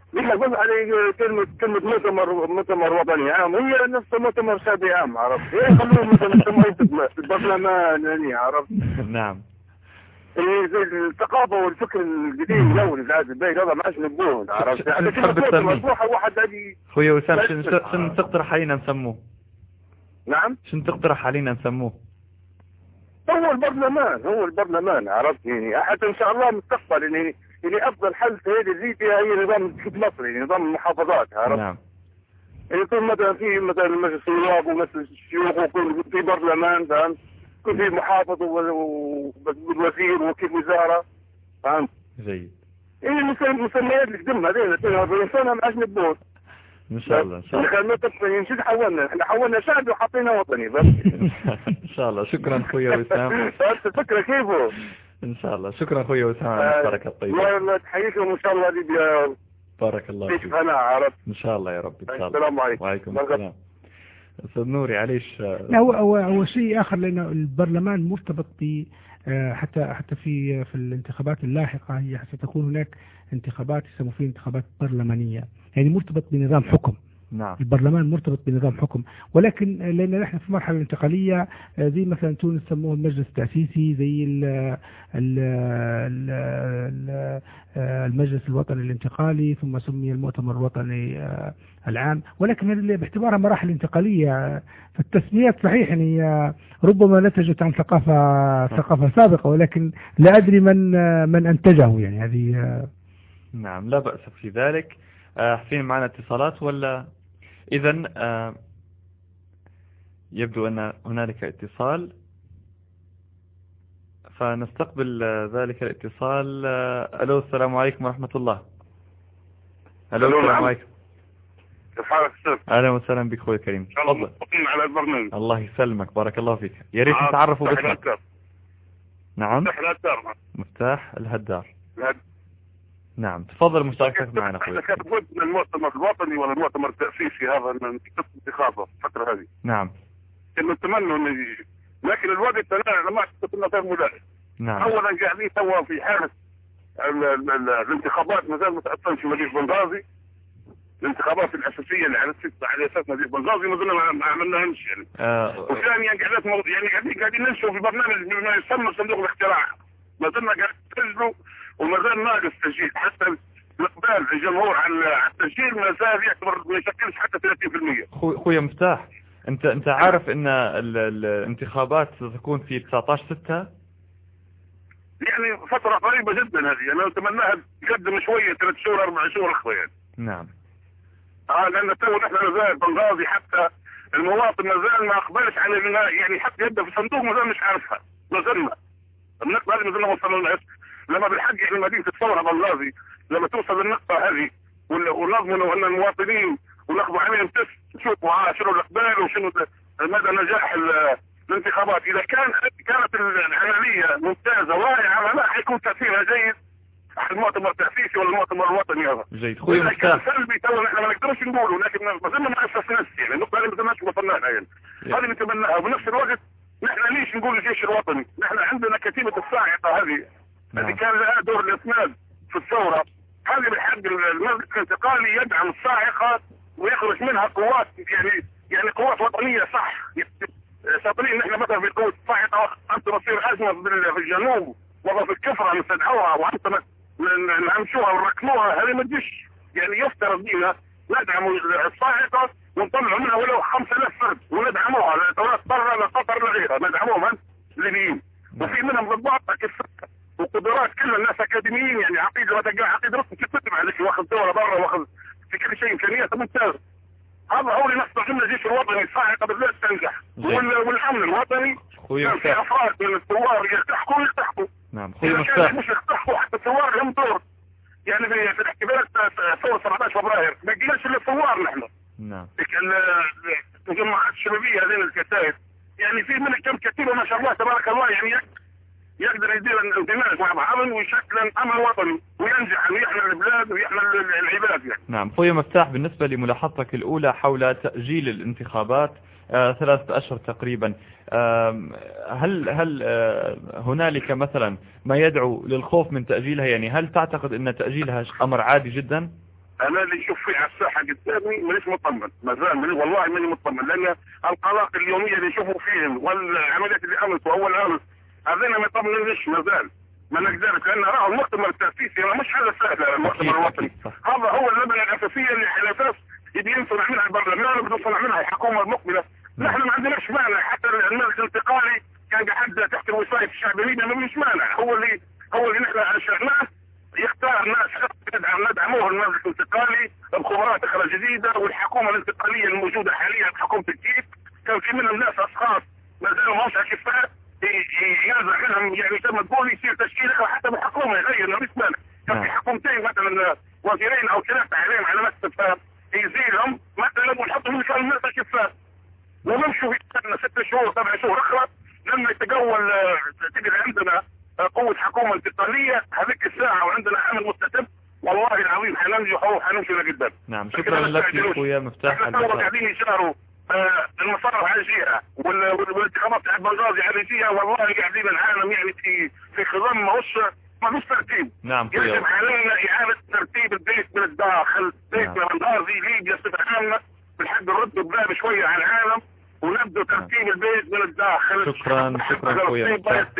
لما قلت علي كلمة كلمة مؤتمر مؤتمر وطني عام هي نفس مؤتمر شعبي عام عرفت؟ ايه خلوهم مثلا يسموه البرلمان يعني عرفت؟
نعم.
الثقافة والفكر القديم الأول العادي الباقي هذا ما عادش نبوه عرفت؟ يعني
تحب تسميه؟
واحد هذه
خويا وسام شنو شنو تقترح علينا نسموه؟
نعم؟
شنو تقترح علينا نسموه؟
هو البرلمان هو البرلمان عرفت يعني حتى إن شاء الله مستقبل يعني يعني أفضل حل في هذه اللي فيها هي نظام مصر يعني نظام المحافظات عرفت؟
نعم.
يعني يكون مثلا في مثلا مجلس النواب ومجلس الشيوخ ويكون في برلمان فهمت؟ يكون في محافظ والوزير وكيل وزارة فهمت؟
جيد.
يعني مسميات القدم هذين اثنين وأربعين سنة ما عادش نبوه.
ان شاء الله ان شاء الله.
احنا نشد حولنا احنا حولنا شعبي وحطينا وطني بس.
ان شاء الله. شكرا خويا وسام.
الفكرة كيفه؟
ان شاء الله. شكرا خويا وسام على المشاركة الطيبة.
الله تحييكم ان شاء الله ليبيا.
بارك الله فيك.
انا عرفت.
ان شاء الله يا رب ان شاء الله.
السلام عليكم.
وعليكم السلام. استاذ نوري عليش.
هو هو هو شيء اخر لانه البرلمان مرتبط ب حتى حتى في في الانتخابات اللاحقة هي ستكون هناك انتخابات يسموا فيها انتخابات برلمانية يعني مرتبط بنظام حكم.
نعم.
البرلمان مرتبط بنظام حكم ولكن لأن نحن في مرحلة انتقالية زي مثلا تونس سموه المجلس التأسيسي زي ال ال ال المجلس الوطني الانتقالي ثم سمي المؤتمر الوطني العام ولكن هذه باعتبارها مراحل انتقالية فالتسميات صحيح يعني ربما نتجت عن ثقافة ثقافة سابقة ولكن لا أدري من من أنتجه يعني هذه.
نعم لا بأس في ذلك. حسين معنا اتصالات ولا؟ إذن آه يبدو أن هنالك اتصال فنستقبل آه ذلك الاتصال. آه ألو السلام عليكم ورحمة الله. ألو السلام عليكم.
كيف حالك أستاذ؟
أهلا وسهلا بك خوي الكريم. تفضل.
على البرنامج.
الله يسلمك بارك الله فيك. يا ريت نتعرفوا باسمك. نعم.
مفتاح الهدار.
مفتاح الهدار. نعم تفضل مشاركتك معنا اخوي.
كانت ود من المؤتمر الوطني ولا المؤتمر التأسيسي هذا انتخابه الفترة هذه.
نعم.
كنا نتمنى انه يجي لكن الوقت انا ما اعتقد انه غير ملائم.
نعم.
اولا قاعدين توا في حالة الانتخابات ما زال متأثرة في مدينة بنغازي. الانتخابات الأساسية اللي على اساس على اساس مدينة بنغازي ما زلنا ما عملناهمش يعني.
آه
وثانيا قاعدين يعني قاعدين قاعدين ننشروا في برنامج بما يسمى صندوق الاقتراع. ما زلنا قاعدين نسجلوا وما زال ناقص تسجيل حتى الاقبال الجمهور على التسجيل ما زال يعتبر ما يشكلش حتى ثلاثين بالمئة.
خويا مفتاح انت انت عارف ان الانتخابات ستكون في تسعة عشر ستة
يعني فترة قريبة جدا هذه انا اتمناها تقدم شوية ثلاث شهور اربع شهور اخوة يعني.
نعم.
اه لان تو نحن ما زال بنغازي حتى المواطن ما زال ما اقبلش على يعني حتى يبدا في الصندوق ما زال مش عارفها ما زلنا. النقطة هذه ما زلنا وصلنا لها لما بالحق يعني مدينة الثورة بنغازي لما توصل للنقطة هذه ونضمنوا ان المواطنين وناخذوا عليهم تست نشوفوا اه شنو الاقبال وشنو مدى نجاح الانتخابات. اذا كان كانت العملية ممتازة واعية لا حيكون تأثيرها جيد المؤتمر التأسيسي ولا المؤتمر الوطني هذا.
جيد. خويا
مفتاح سلبي تو نحن ما نقدرش نقوله لكن ما زلنا ما اسسناش يعني النقطة هذه ما زلناش وصلنا لها يعني. هذه نتمناها وبنفس الوقت نحن ليش نقول الجيش الوطني؟ نحن عندنا كتيبة الصاعقة هذه اللي كان لها دور الاسناد في الثورة. هذه بالحق المجلس الانتقالي يدعم الصاعقة ويخرج منها قوات يعني يعني قوات وطنية صح. شاطرين نحن مثلا في قوة الصاعقة انت مصير ازمة في الجنوب وضع في الكفرة نستدعوها وانت نعمشوها ونركنوها هذه ما تجيش يعني يفترض بينا ندعم الصاعقة ونطلعوا منها ولو خمسة آلاف فرد وندعموها لا دولات برا لا قطر لا غيرها ندعموهم الليبيين وفي منهم ضباط كفرة وقدرات كل الناس اكاديميين يعني عقيد لما تلقى عقيد رسمي تكتب عليك واخذ دولة برا واخذ في كل شيء امكانيات ممتازة. هذا هو اللي نصنع جملة الجيش الوطني الصاعقة بالذات تنجح والامن الوطني كان في افراد من الثوار يلتحقوا يلتحقوا.
نعم. خويا مفتاح
مش يلتحقوا حتى الثوار لهم دور يعني في الاحتفالات ثورة سبعة عشر فبراير ما جيناش الا الثوار نحن.
نعم.
الجماعات الشبابية هذين الكتائب يعني في منها كم كتيبة ما شاء الله تبارك الله يعني يقدر يدير الاندماج مع بعضهم ويشكل امن وطني وينجح ان يحمل البلاد ويحمل العباد يعني.
نعم. خويا مفتاح بالنسبة لملاحظتك الاولى حول تأجيل الانتخابات آه ثلاثة اشهر تقريبا آه هل هل آه هنالك مثلا ما يدعو للخوف من تأجيلها يعني هل تعتقد ان تأجيلها امر عادي جدا؟
انا اللي اشوف فيه على الساحه قدامي مانيش مطمن، ما زال ماني والله ماني مطمن، لان القلق اليوميه اللي اشوفه فيهم والعمليات اللي امس واول امس هذين ما يطمننيش ما زال. ما نقدرش، لان راه المؤتمر التاسيسي مش حاجه سهله. المؤتمر الوطني هذا هو اللبنه الاساسيه اللي على اساس يبي ينصنع منها البرلمان وبتصنع منها الحكومه المقبله. نحن ما عندناش مانع، حتى المجلس الانتقالي كان قاعد تحت الوصايه الشعبيه ما فيش مانع، هو اللي هو اللي نحن انشأناه يختار ناس ندعم ندعموه المجلس الانتقالي بخبرات اخرى جديده، والحكومه الانتقاليه الموجوده حاليا حكومه الكيف كان في منهم ناس اشخاص ما زالوا ماهوش اكفاء ينزع منهم، يعني كما تقول يصير تشكيل حتى بالحكومه يغير ما فيش مانع. كان في حكومتين مثلا وزيرين او ثلاثه عليهم على مكتب يزيلهم مثلا ونحطهم مكان الناس اكفاء ونمشوا في ست شهور سبع شهور اخرى لما يتقول تجد عندنا قوة حكومة انتقالية هذيك الساعة وعندنا عامل مستتب والله العظيم حننجح وحنمشي لقدام.
نعم شكرا لك يا اخويا مفتاح
البلد. قاعدين يشاروا آه المصارف على جهة والانتخابات على بنغازي على جهة، والله قاعدين العالم يعني في في خضم ماهوش ماهوش ترتيب.
نعم
يجب علينا إعادة ترتيب البيت من الداخل، بيت بنغازي ليبيا صفة عامة بالحق نرد باب شوية على العالم ونبدأ ترتيب البيت من الداخل.
شكرا شكرا اخويا مفتاح.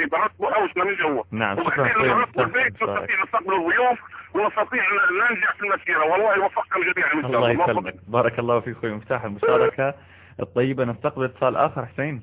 من جوا.
نعم شكرا اخويا
مفتاح. نستطيع نستقبل الضيوف ونستطيع ننجح في المسيرة، والله يوفقكم جميعا.
الله يسلمك، بارك الله فيك اخويا مفتاح المشاركة الطيبة. نستقبل اتصال اخر. حسين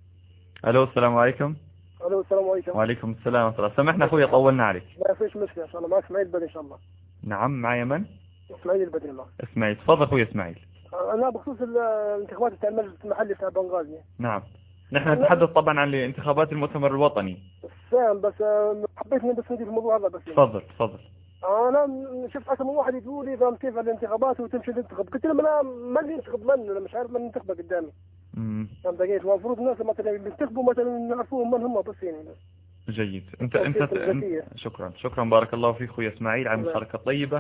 الو السلام عليكم.
الو السلام عليكم.
وعليكم السلام ورحمة الله. سامحنا اخويا طولنا عليك.
ما فيش مشكلة ان شاء الله. معك اسماعيل بدري ان شاء الله.
نعم معايا من؟
اسماعيل البدري. الله
اسماعيل تفضل اخويا اسماعيل.
انا بخصوص الانتخابات بتاع المجلس المحلي بتاع بنغازي.
نعم نحن نتحدث طبعا عن انتخابات المؤتمر الوطني.
فاهم، بس حبيت من بس ندي في الموضوع هذا بس.
تفضل تفضل.
انا شفت اكثر من واحد يقول اذا كيف الانتخابات وتمشي تنتخب، قلت لهم انا ما اللي ينتخب من، انا مش عارف من ينتخب قدامي.
امم
فهمت كيف؟ المفروض الناس مثلا اللي ينتخبوا مثلا نعرفوهم من هم بس يعني.
جيد. انت انت, انت شكرا شكرا بارك الله فيك اخويا اسماعيل على المشاركه الطيبه.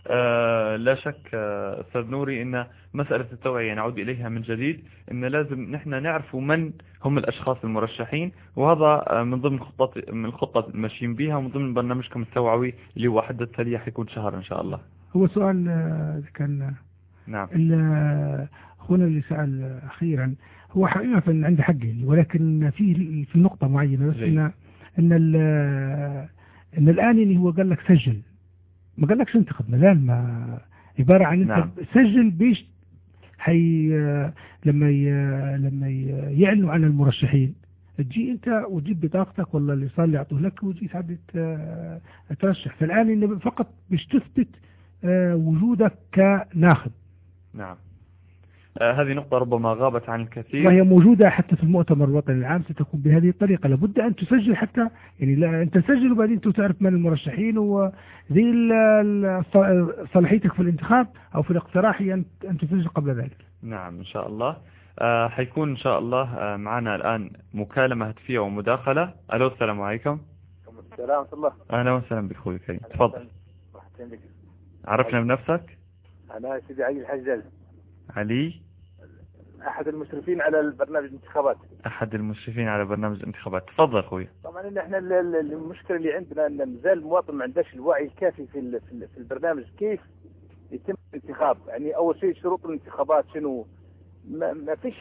آه لا شك آه استاذ نوري ان مسألة التوعية نعود اليها من جديد، ان لازم نحن نعرف من هم الاشخاص المرشحين، وهذا آه من ضمن خطة من الخطة الماشيين بها ومن ضمن برنامجكم التوعوي اللي هو حدث لي حيكون شهر ان شاء الله.
هو سؤال آه كان
نعم
اخونا اللي سأل اخيرا هو حقيقة عنده حق، ولكن في في نقطة معينة بس ان ان ان الان يعني هو قال لك سجل، ما قال لكش انتخب، مازال ما عبارة عن انت
نعم.
سجل بيش حي لما ي... لما ي... يعلنوا عن المرشحين تجي انت وتجيب بطاقتك ولا اللي صار اللي يعطوه لك وتجي تعبي ترشح. فالان انه فقط باش تثبت وجودك كناخب.
نعم آه هذه نقطة ربما غابت عن الكثير،
وهي موجودة حتى في المؤتمر الوطني العام ستكون بهذه الطريقة. لابد أن تسجل حتى يعني لا أنت تسجل وبعدين أنت تعرف من المرشحين، وزي صلاحيتك في الانتخاب أو في الاقتراح أن تسجل قبل ذلك.
نعم إن شاء الله. آه حيكون إن شاء الله آه معنا الآن مكالمة هاتفية ومداخلة. ألو السلام عليكم.
السلام ورحمة الله.
أهلا وسهلا بك أخوي الكريم، تفضل. عرفنا بنفسك.
أنا سيدي علي الحجاج.
علي
أحد المشرفين على البرنامج الانتخابات.
أحد المشرفين على برنامج الانتخابات، تفضل أخوي.
طبعا إن إحنا المشكلة اللي عندنا أن مازال المواطن ما عندهش الوعي الكافي في في البرنامج كيف يتم الانتخاب. يعني أول شيء شروط الانتخابات شنو، ما, ما فيش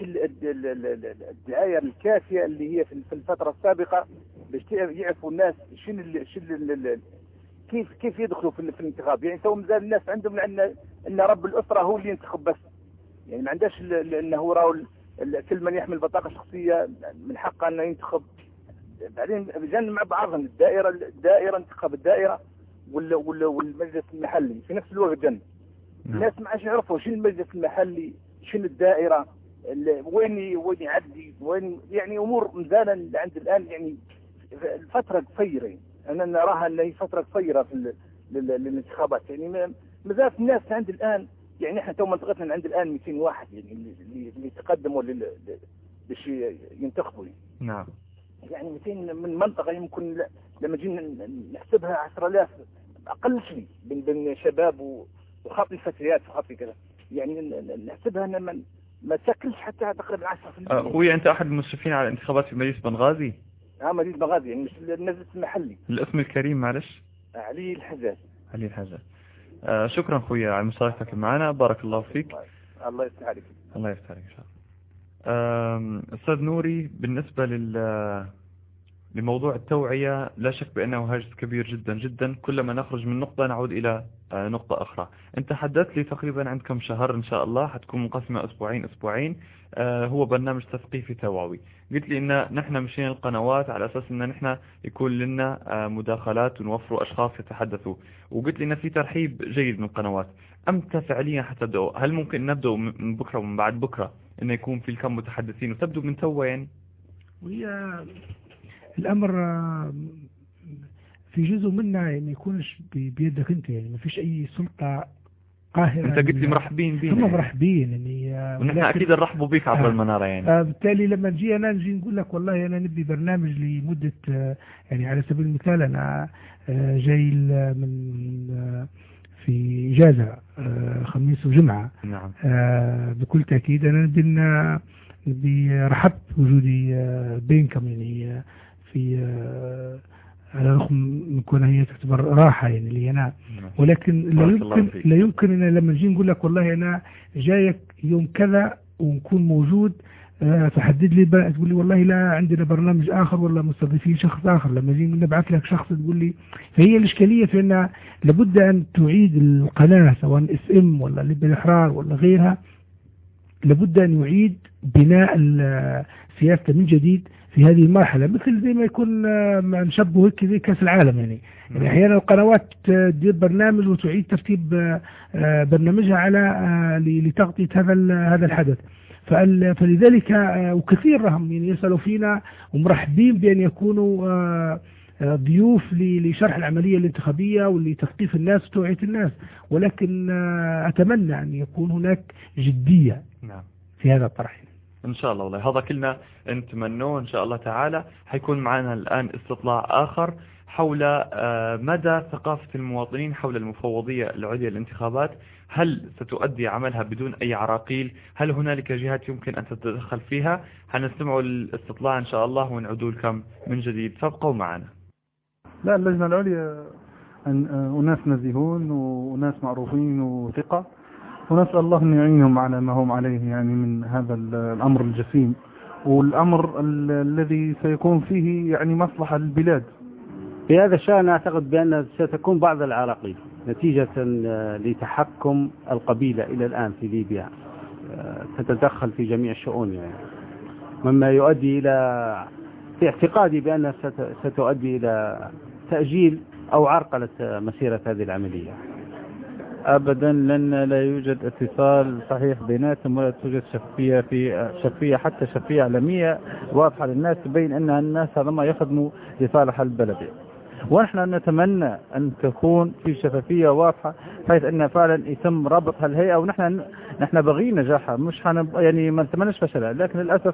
الدعاية الكافية اللي هي في الفترة السابقة باش يعرفوا الناس شنو شنو كيف كيف يدخلوا في, في الانتخاب. يعني تو مازال الناس عندهم أن أن رب الأسرة هو اللي ينتخب بس، يعني ما عندهش انه راهو كل من يحمل بطاقه شخصيه من حقه انه ينتخب. بعدين بجانب مع بعضهم الدائره الدائره انتخاب الدائره والمجلس المحلي في نفس الوقت جنب. الناس ما عادش يعرفوا شنو المجلس المحلي شنو الدائره وين وين يعدي وين، يعني امور مزاله عند الان. يعني الفتره قصيره، انا نراها ان هي فتره قصيره في الانتخابات. يعني مازال الناس عند الان، يعني احنا تو منطقتنا عند الان مئتين واحد يعني اللي اللي تقدموا باش ينتخبوا.
نعم
يعني مئتين من منطقه يمكن لما جينا نحسبها عشرة آلاف اقل شيء بين بين شباب وخاطي فتيات وخاطي كذا، يعني نحسبها ان ما, ما تسكلش حتى تقريبا عشرة بالمئة.
اخوي انت احد المشرفين على الانتخابات في مجلس بنغازي؟
اه مجلس بنغازي، يعني مش المجلس المحلي.
الاسم الكريم معلش.
علي الحجاج.
علي الحجاج. آه شكرا أخويا على مشاركتك معنا، بارك الله فيك.
الله يفتح عليك.
الله يفتح عليك إن شاء الله. أستاذ نوري، بالنسبة لل لموضوع التوعية لا شك بأنه هاجس كبير جدا جدا، كلما نخرج من نقطة نعود إلى نقطة أخرى. أنت حدثت لي تقريبا عندكم شهر إن شاء الله حتكون منقسمة أسبوعين أسبوعين، هو برنامج تثقيفي توعوي. قلت لي إن نحن مشينا القنوات على أساس إن نحن يكون لنا مداخلات ونوفروا أشخاص يتحدثوا، وقلت لي إن في ترحيب جيد من القنوات. أمتى فعليا حتبدأوا؟ هل ممكن نبدأ من بكرة ومن بعد بكرة إنه يكون في الكم متحدثين وتبدو من توا يعني؟
وهي الأمر في جزء منها يعني يكونش بيدك أنت، يعني ما فيش أي سلطة قاهرة.
أنت قلت لي مرحبين بينا،
هم مرحبين يعني،
ونحن أكيد نرحبوا بك عبر آه المنارة يعني.
آه بالتالي لما نجي أنا نجي نقول لك والله أنا نبي برنامج لمدة آه يعني على سبيل المثال أنا آه جاي من آه في إجازة آه خميس وجمعة.
نعم.
آه بكل تأكيد أنا نبي نبي رحبت وجودي آه بينكم يعني آه في آه على رغم من كونها هي تعتبر راحة يعني لي أنا، ولكن لا يمكن لا يمكن أن لما نجي نقول لك والله أنا جايك يوم كذا ونكون موجود آه فحدد لي تقول لي والله لا عندنا برنامج آخر ولا مستضيفين شخص آخر، لما نجي نبعث لك شخص تقول لي. فهي الإشكالية في أن لابد أن تعيد القناة سواء اس ام ولا لب الإحرار ولا غيرها، لابد أن يعيد بناء السياسة من جديد في هذه المرحلة، مثل زي ما يكون نشبه هيك زي كأس العالم يعني. يعني أحيانا القنوات تدير برنامج وتعيد ترتيب برنامجها على لتغطية هذا هذا الحدث. فلذلك وكثير رهم يعني يسألوا فينا ومرحبين بأن يكونوا ضيوف لشرح العملية الانتخابية ولتثقيف الناس وتوعية الناس، ولكن أتمنى أن يكون هناك جدية
نعم
في هذا الطرح
إن شاء الله. والله هذا كلنا نتمنوه إن شاء الله تعالى. حيكون معنا الآن استطلاع آخر حول مدى ثقافة المواطنين حول المفوضية العليا للانتخابات. هل ستؤدي عملها بدون أي عراقيل؟ هل هنالك جهات يمكن أن تتدخل فيها؟ حنستمعوا الاستطلاع إن شاء الله ونعودوا لكم من جديد، فابقوا معنا.
لا، اللجنة العليا أناس نزيهون وناس معروفين وثقة، ونسأل الله أن يعينهم على ما هم عليه يعني من هذا الأمر الجسيم، والأمر الذي سيكون فيه يعني مصلحة للبلاد.
في هذا الشأن أعتقد بأن ستكون بعض العراقيل نتيجة لتحكم القبيلة إلى الآن في ليبيا، تتدخل في جميع الشؤون يعني، مما يؤدي إلى في اعتقادي بأنها ستؤدي إلى تأجيل أو عرقلة مسيرة هذه العملية.
أبدا، لأن لا يوجد اتصال صحيح بيناتهم ولا توجد شفية في شفية حتى شفية علمية واضحة للناس تبين أن الناس هذا ما يخدموا لصالح البلد. ونحن نتمنى أن تكون في شفافية واضحة حيث أن فعلا يتم ربط هالهيئة، ونحن نحن بغي نجاحها، مش حن يعني ما نتمناش فشلها، لكن للأسف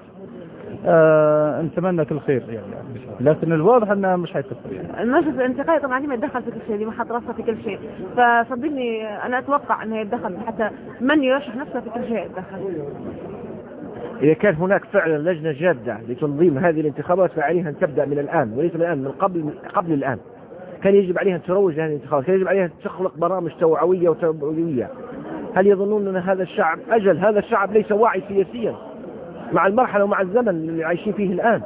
آه نتمنى كل خير يعني، لكن الواضح انها مش حيتصل يعني.
المجلس الانتقالي طبعا ما يتدخل في كل شيء، دي ما حط راسها في كل شيء، فصدقني انا اتوقع انه يتدخل حتى من يرشح نفسه في كل شيء يتدخل.
إذا كان هناك فعلا لجنة جادة لتنظيم هذه الانتخابات فعليها أن تبدأ من الآن وليس من الآن، من قبل قبل الآن. كان يجب عليها أن تروج لهذه الانتخابات، كان يجب عليها أن تخلق برامج توعوية وتوعوية. هل يظنون أن هذا الشعب أجل هذا الشعب ليس واعي سياسيا مع المرحلة ومع الزمن اللي عايشين فيه الآن؟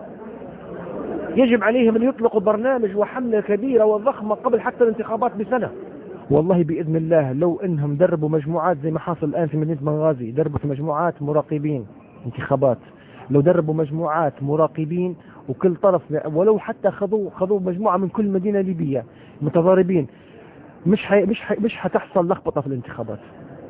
يجب عليهم أن يطلقوا برنامج وحملة كبيرة وضخمة قبل حتى الانتخابات بسنة. والله بإذن الله لو إنهم دربوا مجموعات زي ما حاصل الآن في مدينة بنغازي، دربوا في مجموعات مراقبين انتخابات، لو دربوا مجموعات مراقبين وكل طرف ولو حتى خذوا خذوا مجموعة من كل مدينة ليبية متضاربين، مش حي مش حي مش حتحصل لخبطة في الانتخابات.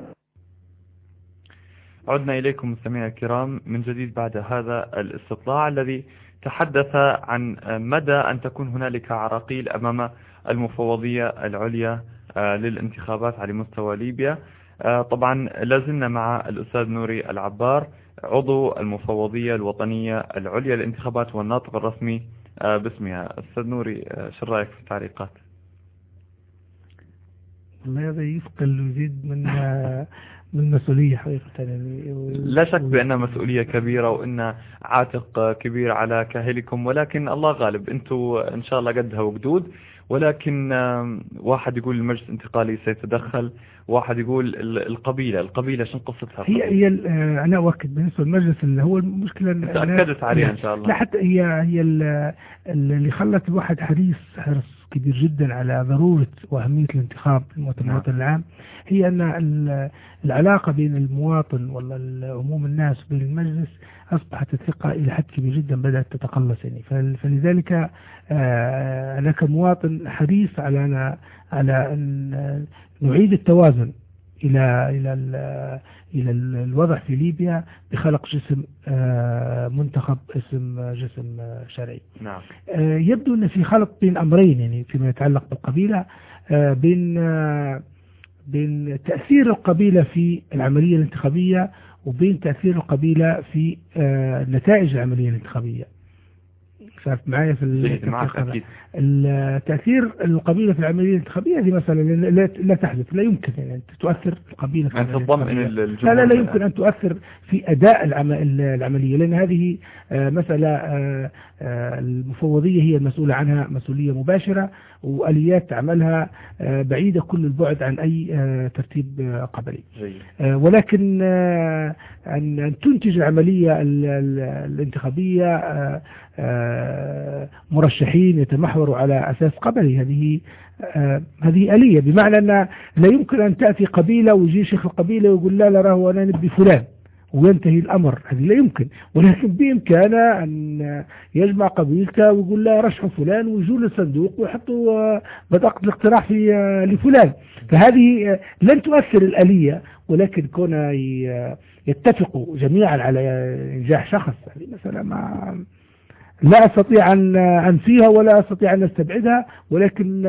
عدنا إليكم مستمعينا الكرام من جديد بعد هذا الاستطلاع الذي تحدث عن مدى أن تكون هنالك عراقيل أمام المفوضية العليا للانتخابات على مستوى ليبيا. طبعا لازلنا مع الأستاذ نوري العبار عضو المفوضية الوطنية العليا للانتخابات والناطق الرسمي باسمها. أستاذ نوري، شو رأيك في التعليقات؟
هذا يثقل ويزيد من من مسؤولية حقيقة يعني.
لا شك بأنها مسؤولية كبيرة وأن عاتق كبير على كاهلكم، ولكن الله غالب، أنتوا إن شاء الله قدها وقدود. ولكن واحد يقول المجلس الانتقالي سيتدخل، واحد يقول القبيلة القبيلة شن قصتها؟
هي هي أنا أؤكد بالنسبة للمجلس اللي هو المشكلة
تأكدت عليها إن شاء الله.
لا حتى هي هي اللي خلت الواحد حريص حرص كبير جدا على ضرورة وأهمية الانتخاب في المؤتمر العام، هي أن العلاقة بين المواطن ولا عموم الناس وبين المجلس أصبحت الثقة إلى حد كبير جدا بدأت تتقلص يعني. فلذلك أنا كمواطن حريص على أن على أن نعيد التوازن إلى إلى إلى الوضع في ليبيا بخلق جسم منتخب اسم جسم شرعي.
نعم.
يبدو أن في خلط بين أمرين يعني فيما يتعلق بالقبيلة، بين بين تأثير القبيلة في العملية الانتخابية وبين تأثير القبيلة في نتائج العملية الانتخابية. صارت معايا في التأثير القبيلة في العملية الانتخابية هذه مثلا لا, لا تحدث، لا يمكن يعني أن تؤثر القبيلة في
أن تضمن
لا, لا لا يمكن أن تؤثر في أداء العملية، لأن هذه مسألة المفوضية هي المسؤولة عنها مسؤولية مباشرة، وآليات عملها بعيدة كل البعد عن أي ترتيب قبلي. ولكن أن تنتج العملية الانتخابية مرشحين يتمحوروا على أساس قبلي، هذه هذه آلية، بمعنى أن لا يمكن أن تأتي قبيلة ويجي شيخ القبيلة ويقول لا لا راه أنا نبي فلان وينتهي الأمر، هذه لا يمكن. ولكن بإمكانه أن يجمع قبيلته ويقول لا رشحوا فلان ويجوا للصندوق ويحطوا بطاقة الاقتراع في لفلان. فهذه لن تؤثر الآلية، ولكن كون يتفقوا جميعا على إنجاح شخص هذه مثلا ما لا أستطيع أن أنفيها ولا أستطيع أن أستبعدها، ولكن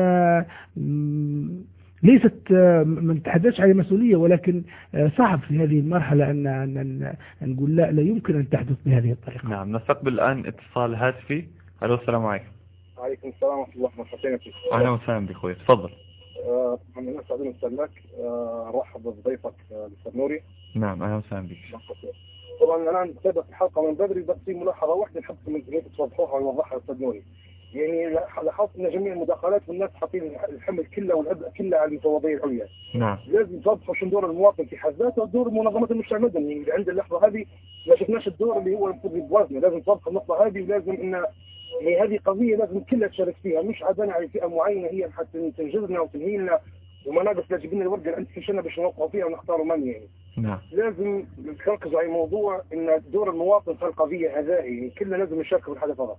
ليست ما نتحدثش عن مسؤولية، ولكن صعب في هذه المرحلة أن, أن, أن نقول لا لا يمكن أن تحدث بهذه الطريقة.
نعم. نستقبل الآن اتصال هاتفي. ألو السلام عليكم.
وعليكم السلام ورحمة الله وبركاته.
أهلا وسهلا بأخوي، تفضل.
محمد ناس سعدين مسلمك، رحب بضيفك الأستاذ نوري.
نعم أهلا وسهلا بك.
طبعا أنا بتابع الحلقة من بدري، بس في ملاحظة واحدة نحب من زميلتي توضحوها ويوضحها الأستاذ نوري. يعني لاحظت ان جميع المداخلات والناس حاطين الحمل كله والعبء كله على المفوضيه العليا.
نعم.
لازم توضحوا شنو دور المواطن في حد ذاته ودور منظمات المجتمع المدني. يعني عند اللحظه هذه ما شفناش الدور اللي هو المفروض يتوازن، لازم توضحوا النقطه هذه، ولازم ان يعني هذه قضيه لازم كلها تشارك فيها، مش عدنا على فئه معينه هي حتى تنجزنا وتنهي لنا وما ناقص لا تجيب لنا الورقه اللي عندك في شنا باش نوقعوا فيها ونختاروا من يعني.
نعم.
لازم نركزوا على موضوع ان دور المواطن في القضيه هذه، يعني كلنا لازم نشاركوا في الحدث هذا.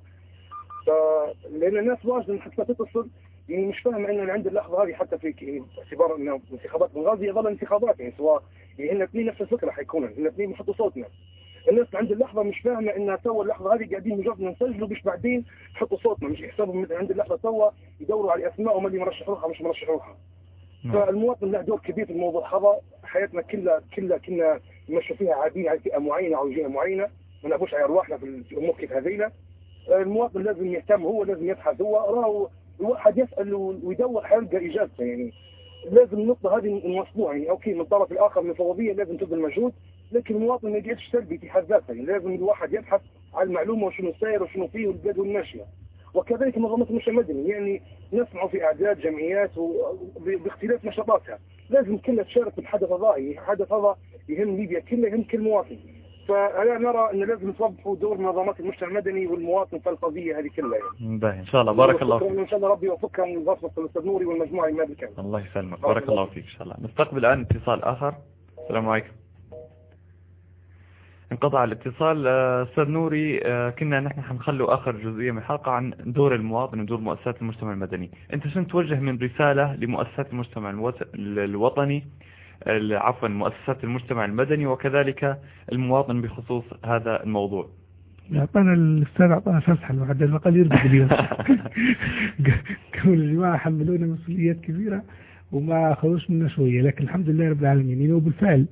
لأن الناس واجد حتى تتصل يعني مش فاهمة أن عند اللحظة هذه حتى في اعتبار أن انتخابات بنغازي يظل انتخابات يعني سواء يعني هن اثنين نفس الفكرة حيكونوا هن اثنين بيحطوا صوتنا. الناس عند اللحظة مش فاهمة أن توا اللحظة هذه قاعدين مجرد نسجلوا باش بعدين يحطوا صوتنا، مش يحسبوا عند اللحظة توا يدوروا على أسماء وما اللي مرشحوها مش مرشحوها. فالمواطن له دور كبير في الموضوع هذا. حياتنا كلها كلها كنا نمشوا فيها عادين على فئة معينة أو جهة معينة، ما نبوش على أرواحنا في الأمور كيف هذينا. المواطن لازم يهتم، هو لازم يبحث، هو راه الواحد يسأل ويدور حيلقى إجابته. يعني لازم النقطة هذه نوصلوها يعني أوكي من الطرف الآخر من الفوضية لازم تبذل مجهود، لكن المواطن ما يجيش سلبي في حد ذاته. يعني لازم الواحد يبحث على المعلومة وشنو ساير وشنو فيه والبلاد والماشية. وكذلك منظمات المجتمع المدني يعني نسمع في أعداد جمعيات باختلاف نشاطاتها، لازم كلها تشارك في الحدث هذا. الحدث هذا يهم ليبيا كلها، يهم كل مواطن. فأنا نرى أن لازم نوضحوا دور منظمات المجتمع المدني والمواطن في القضية هذه كلها يعني.
باهي إن شاء الله. بارك الله فيك.
إن شاء الله ربي يوفقك من ضبط الأستاذ نوري والمجموعة اللي ما بالكامل.
الله يسلمك. بارك الله فيك إن شاء الله. نستقبل الآن اتصال آخر. السلام عليكم. انقطع الاتصال. أستاذ نوري، كنا نحن حنخلوا آخر جزئية من الحلقة عن دور المواطن ودور مؤسسات المجتمع المدني. أنت شنو توجه من رسالة لمؤسسات المجتمع الوطني عفوا مؤسسات المجتمع المدني وكذلك المواطن بخصوص هذا الموضوع؟
أعطانا الأستاذ أعطانا فسحة بعد الأقل يرقد اليوم. قالوا يا جماعة حملونا مسؤوليات كبيرة وما أخذوش منا شوية، لكن الحمد لله رب العالمين. وبالفعل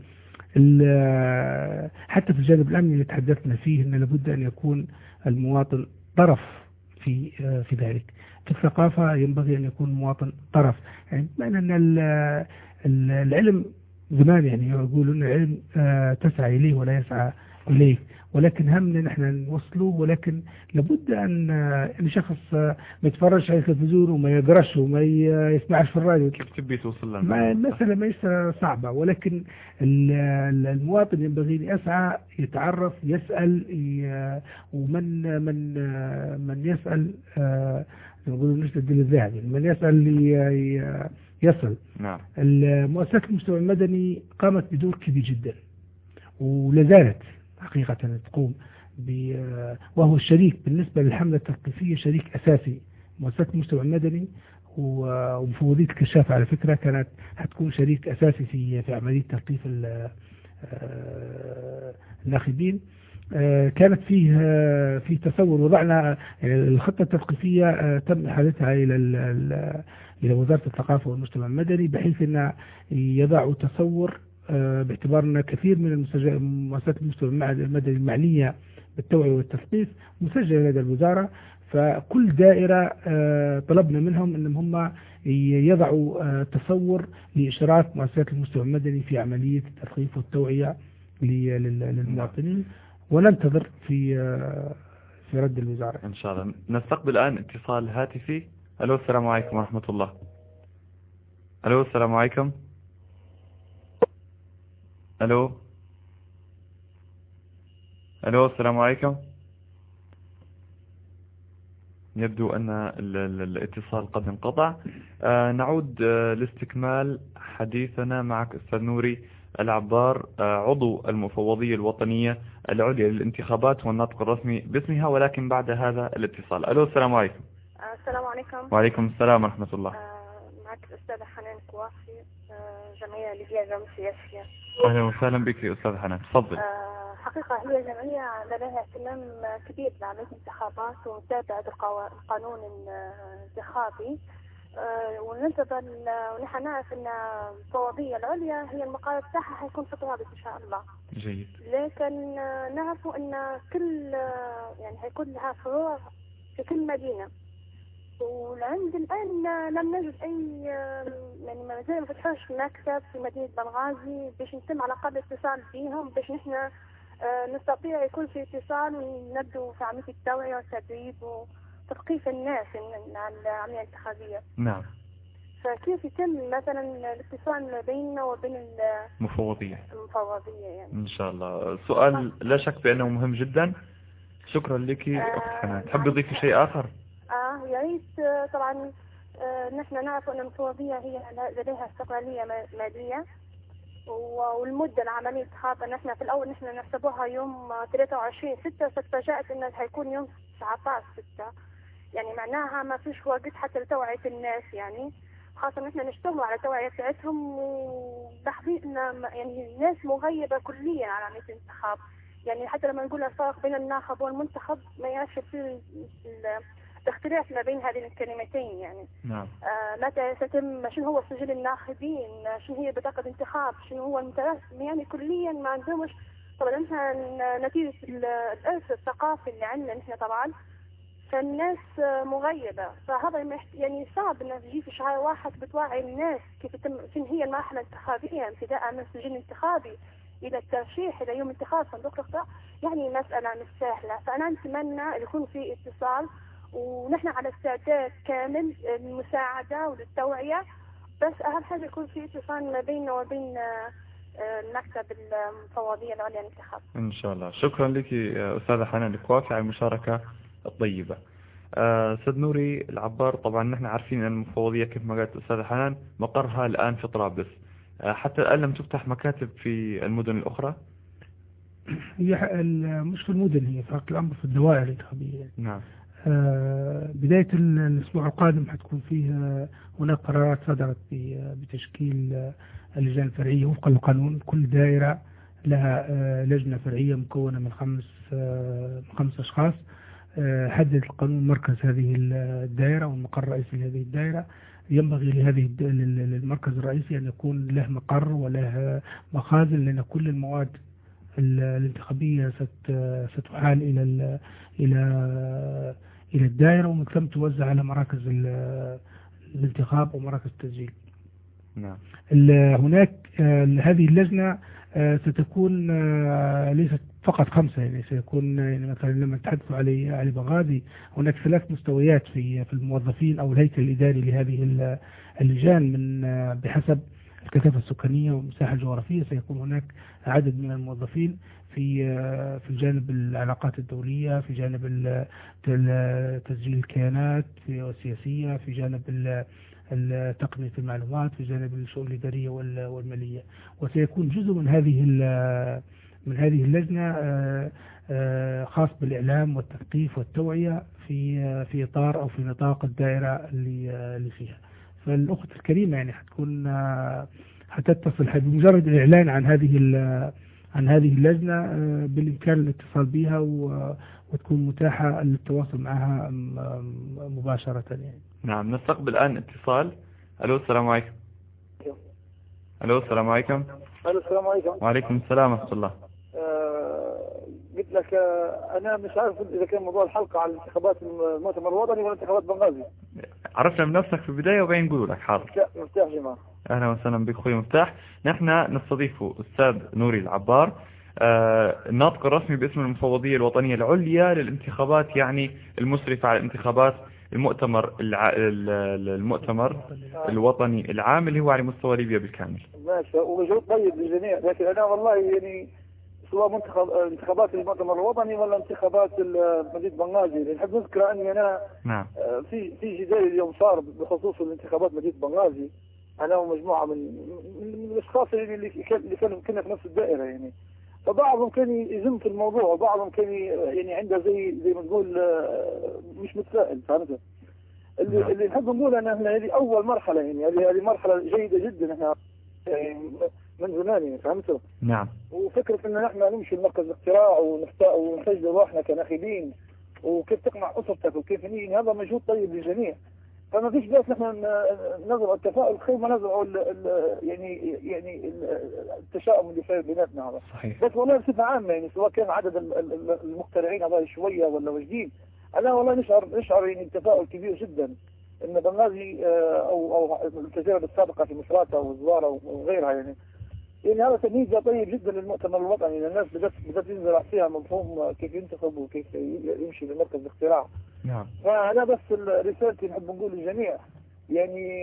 حتى في الجانب الأمني اللي تحدثنا فيه أن لابد أن يكون المواطن طرف في في في ذلك. في الثقافة ينبغي أن يكون المواطن طرف، يعني بمعنى أن العلم زمان يعني يقولون العلم تسعى إليه ولا يسعى إليه، ولكن همنا نحن نوصله، ولكن لابد أن أن شخص ما يتفرجش على التلفزيون وما يقراش وما يسمعش في الراديو.
كيف تبي توصل لنا؟
المسألة ما هي صعبة، ولكن المواطن ينبغي أن يسعى، يتعرف، يسأل، ومن من من يسأل نقول نشتد الذهب، من يسأل يصل.
نعم.
المؤسسات المجتمع المدني قامت بدور كبير جدا ولازالت حقيقة تقوم ب وهو الشريك بالنسبة للحملة التثقيفية، شريك أساسي. مؤسسات المجتمع المدني ومفوضية الكشافة على فكرة كانت هتكون شريك أساسي في في عملية تثقيف الناخبين. كانت فيه في تصور، وضعنا الخطة التثقيفية تم إحالتها إلى إلى وزارة الثقافة والمجتمع المدني، بحيث أن يضعوا تصور باعتبار أن كثير من المؤسسات المجتمع المدني المعنية بالتوعية والتثقيف مسجلة لدى الوزارة، فكل دائرة طلبنا منهم أنهم هم يضعوا تصور لإشراك مؤسسات المجتمع المدني في عملية التثقيف والتوعية للمواطنين، وننتظر في في رد الوزارة
إن شاء الله. نستقبل الآن اتصال هاتفي. ألو السلام عليكم ورحمة الله. ألو السلام عليكم. ألو ألو السلام عليكم. يبدو أن الاتصال قد انقطع. آه نعود آه لاستكمال حديثنا معك أستاذ نوري العبار، آه عضو المفوضية الوطنية العليا للانتخابات والناطق الرسمي باسمها، ولكن بعد هذا الاتصال. ألو السلام عليكم.
السلام عليكم.
وعليكم السلام ورحمة الله.
آه معك الأستاذة حنان كوافي، آه جمعية ليبيا الجمعية السياسية.
أهلا وسهلا بك يا أستاذ حنان، تفضل.
آه حقيقة هي جمعية لديها اهتمام كبير بعملية الانتخابات ومتابعة القانون الانتخابي، أه وننتظر ونحن نعرف أن الفوضية العليا هي المقر بتاعها حيكون في طرابلس إن شاء الله.
جيد.
لكن نعرف أن كل يعني حيكون لها فروع في كل مدينة، ولعند الآن لم نجد أي يعني ما زال ما فتحوش مكتب في مدينة بنغازي باش نتم على الأقل اتصال بهم، باش نحن نستطيع يكون في اتصال ونبدو في عملية التوعية والتدريب وتثقيف الناس عن العملية الانتخابية.
نعم.
فكيف يتم مثلا الاتصال بيننا وبين
المفوضية؟
المفوضية يعني.
إن شاء الله. سؤال لا شك بأنه مهم جدا. شكرا لك أخت حنان. تحب تضيفي شيء آخر؟
آه يا ريت. طبعا آه نحن نعرف أن المفوضية هي لديها استقلالية مالية، والمدة العملية خاطئة. نحن في الأول نحن نحسبوها يوم ثلاثة وعشرين ستة، فتفاجأت إنه حيكون يوم تسعة عشر ستة، يعني معناها ما فيش وقت حتى لتوعية الناس، يعني خاصة نحن نشتغلوا على توعية بتاعتهم وتحقيق إن يعني الناس مغيبة كليا على عملية الانتخاب، يعني حتى لما نقول الفرق بين الناخب والمنتخب ما يعرفش يصير الاختلاف ما بين هذين الكلمتين يعني.
نعم.
آه متى ستم، شنو هو سجل الناخبين، شنو هي بطاقة الانتخاب، شنو هو المترسم، يعني كليا ما عندهمش. طبعا نحن نتيجة الإرث الثقافي اللي عندنا نحن طبعا، فالناس مغيبة، فهذا يعني صعب ان تجي في شهر واحد بتوعي الناس كيف يتم شنو هي المرحلة الانتخابية ابتداء من السجل الانتخابي إلى الترشيح إلى يوم انتخاب صندوق الاقتراع، يعني مسألة مش سهلة. فأنا نتمنى يكون في اتصال، ونحن على استعداد كامل للمساعدة وللتوعية، بس أهم حاجة يكون في اتصال ما بيننا وبين المكتب المفوضية العليا للانتخاب.
إن شاء الله. شكرا لك أستاذة حنان الكوافي على المشاركة الطيبة. أستاذ نوري العبار، طبعا نحن عارفين أن المفوضية كيف ما قالت الأستاذة حنان مقرها الآن في طرابلس، حتى الآن لم تفتح مكاتب في المدن الأخرى؟
هي مش في المدن، هي في الأمر في الدوائر الانتخابية.
نعم.
بداية الأسبوع القادم حتكون فيه هناك قرارات صدرت بتشكيل اللجان الفرعية وفقا للقانون. كل دائرة لها لجنة فرعية مكونة من خمس خمس أشخاص. حدد القانون مركز هذه الدائرة والمقر الرئيسي لهذه الدائرة. ينبغي لهذه المركز الرئيسي أن يكون له مقر وله مخازن، لأن كل المواد الانتخابية ستحال إلى إلى إلى الدائرة ومن ثم توزع على مراكز الانتخاب ومراكز التسجيل.
نعم.
هناك هذه اللجنة ستكون ليست فقط خمسة، يعني سيكون يعني مثلا لما تحدثوا علي علي بغادي هناك ثلاث مستويات في في الموظفين أو الهيكل الإداري لهذه اللجان من بحسب الكثافة السكانية والمساحة الجغرافية. سيكون هناك عدد من الموظفين في في جانب العلاقات الدولية، في جانب تسجيل الكيانات السياسية، في جانب تقنية المعلومات، في جانب الشؤون الإدارية والمالية. وسيكون جزء من هذه من هذه اللجنة خاص بالإعلام والتثقيف والتوعية في في إطار أو في نطاق الدائرة اللي اللي فيها. فالأخت الكريمة يعني حتكون حتتصل بمجرد الإعلان عن هذه عن هذه اللجنة بالإمكان الاتصال بها وتكون متاحة للتواصل معها مباشرة يعني.
نعم. نستقبل الآن اتصال. ألو السلام عليكم. ألو السلام عليكم.
ألو السلام عليكم.
وعليكم السلام ورحمة الله.
آه قلت لك آه أنا مش عارف إذا كان موضوع الحلقة على انتخابات المؤتمر الوطني ولا انتخابات بنغازي.
عرفنا من نفسك في البداية وبين نقول لك. حاضر.
مفتاح جماعة.
أهلا وسهلا بك أخوي مفتاح. نحن نستضيف أستاذ نوري العبار، آه الناطق الرسمي باسم المفوضية الوطنية العليا للانتخابات، يعني المشرفة على الانتخابات المؤتمر الع... المؤتمر الوطني العام اللي هو على مستوى ليبيا بالكامل.
ماشي، ومجهود طيب للجميع، لكن أنا والله يعني سواء منتخب انتخابات المؤتمر الوطني ولا انتخابات مدينة بنغازي، نحب نذكر أني أنا
نعم.
في في جدال اليوم صار بخصوص الانتخابات مدينة بنغازي، أنا ومجموعة من من الأشخاص اللي اللي كانوا كنا في نفس الدائرة يعني. فبعضهم كان يزم في الموضوع وبعضهم كان يعني عنده زي زي ما تقول مش متفائل، فهمت؟ اللي اللي نحب نقول ان احنا هذه اول مرحله، يعني هذه هذه مرحله جيده جدا احنا يعني من زمان يعني، فهمت؟
نعم.
وفكره ان احنا نمشي لمركز الاقتراع ونسجل روحنا كناخبين وكيف تقنع اسرتك وكيف يعني هذا مجهود طيب للجميع. فما فيش بس نحن نزرع التفاؤل خير ما نزرع يعني يعني التشاؤم اللي صاير بيناتنا هذا.
صحيح.
بس والله بصفه عامه يعني سواء كان عدد المقترعين هذا شويه ولا وجدين، انا والله نشعر نشعر يعني التفاؤل كبير جدا ان بنغازي او او التجارب السابقه في مصراتة وزواره وغيرها يعني يعني هذا تمييز طيب جدا للمؤتمر الوطني. الناس بدات بدات ينزرع فيها مفهوم كيف ينتخب وكيف يمشي لمركز الاقتراع.
نعم.
فأنا بس رسالتي نحب نقول للجميع يعني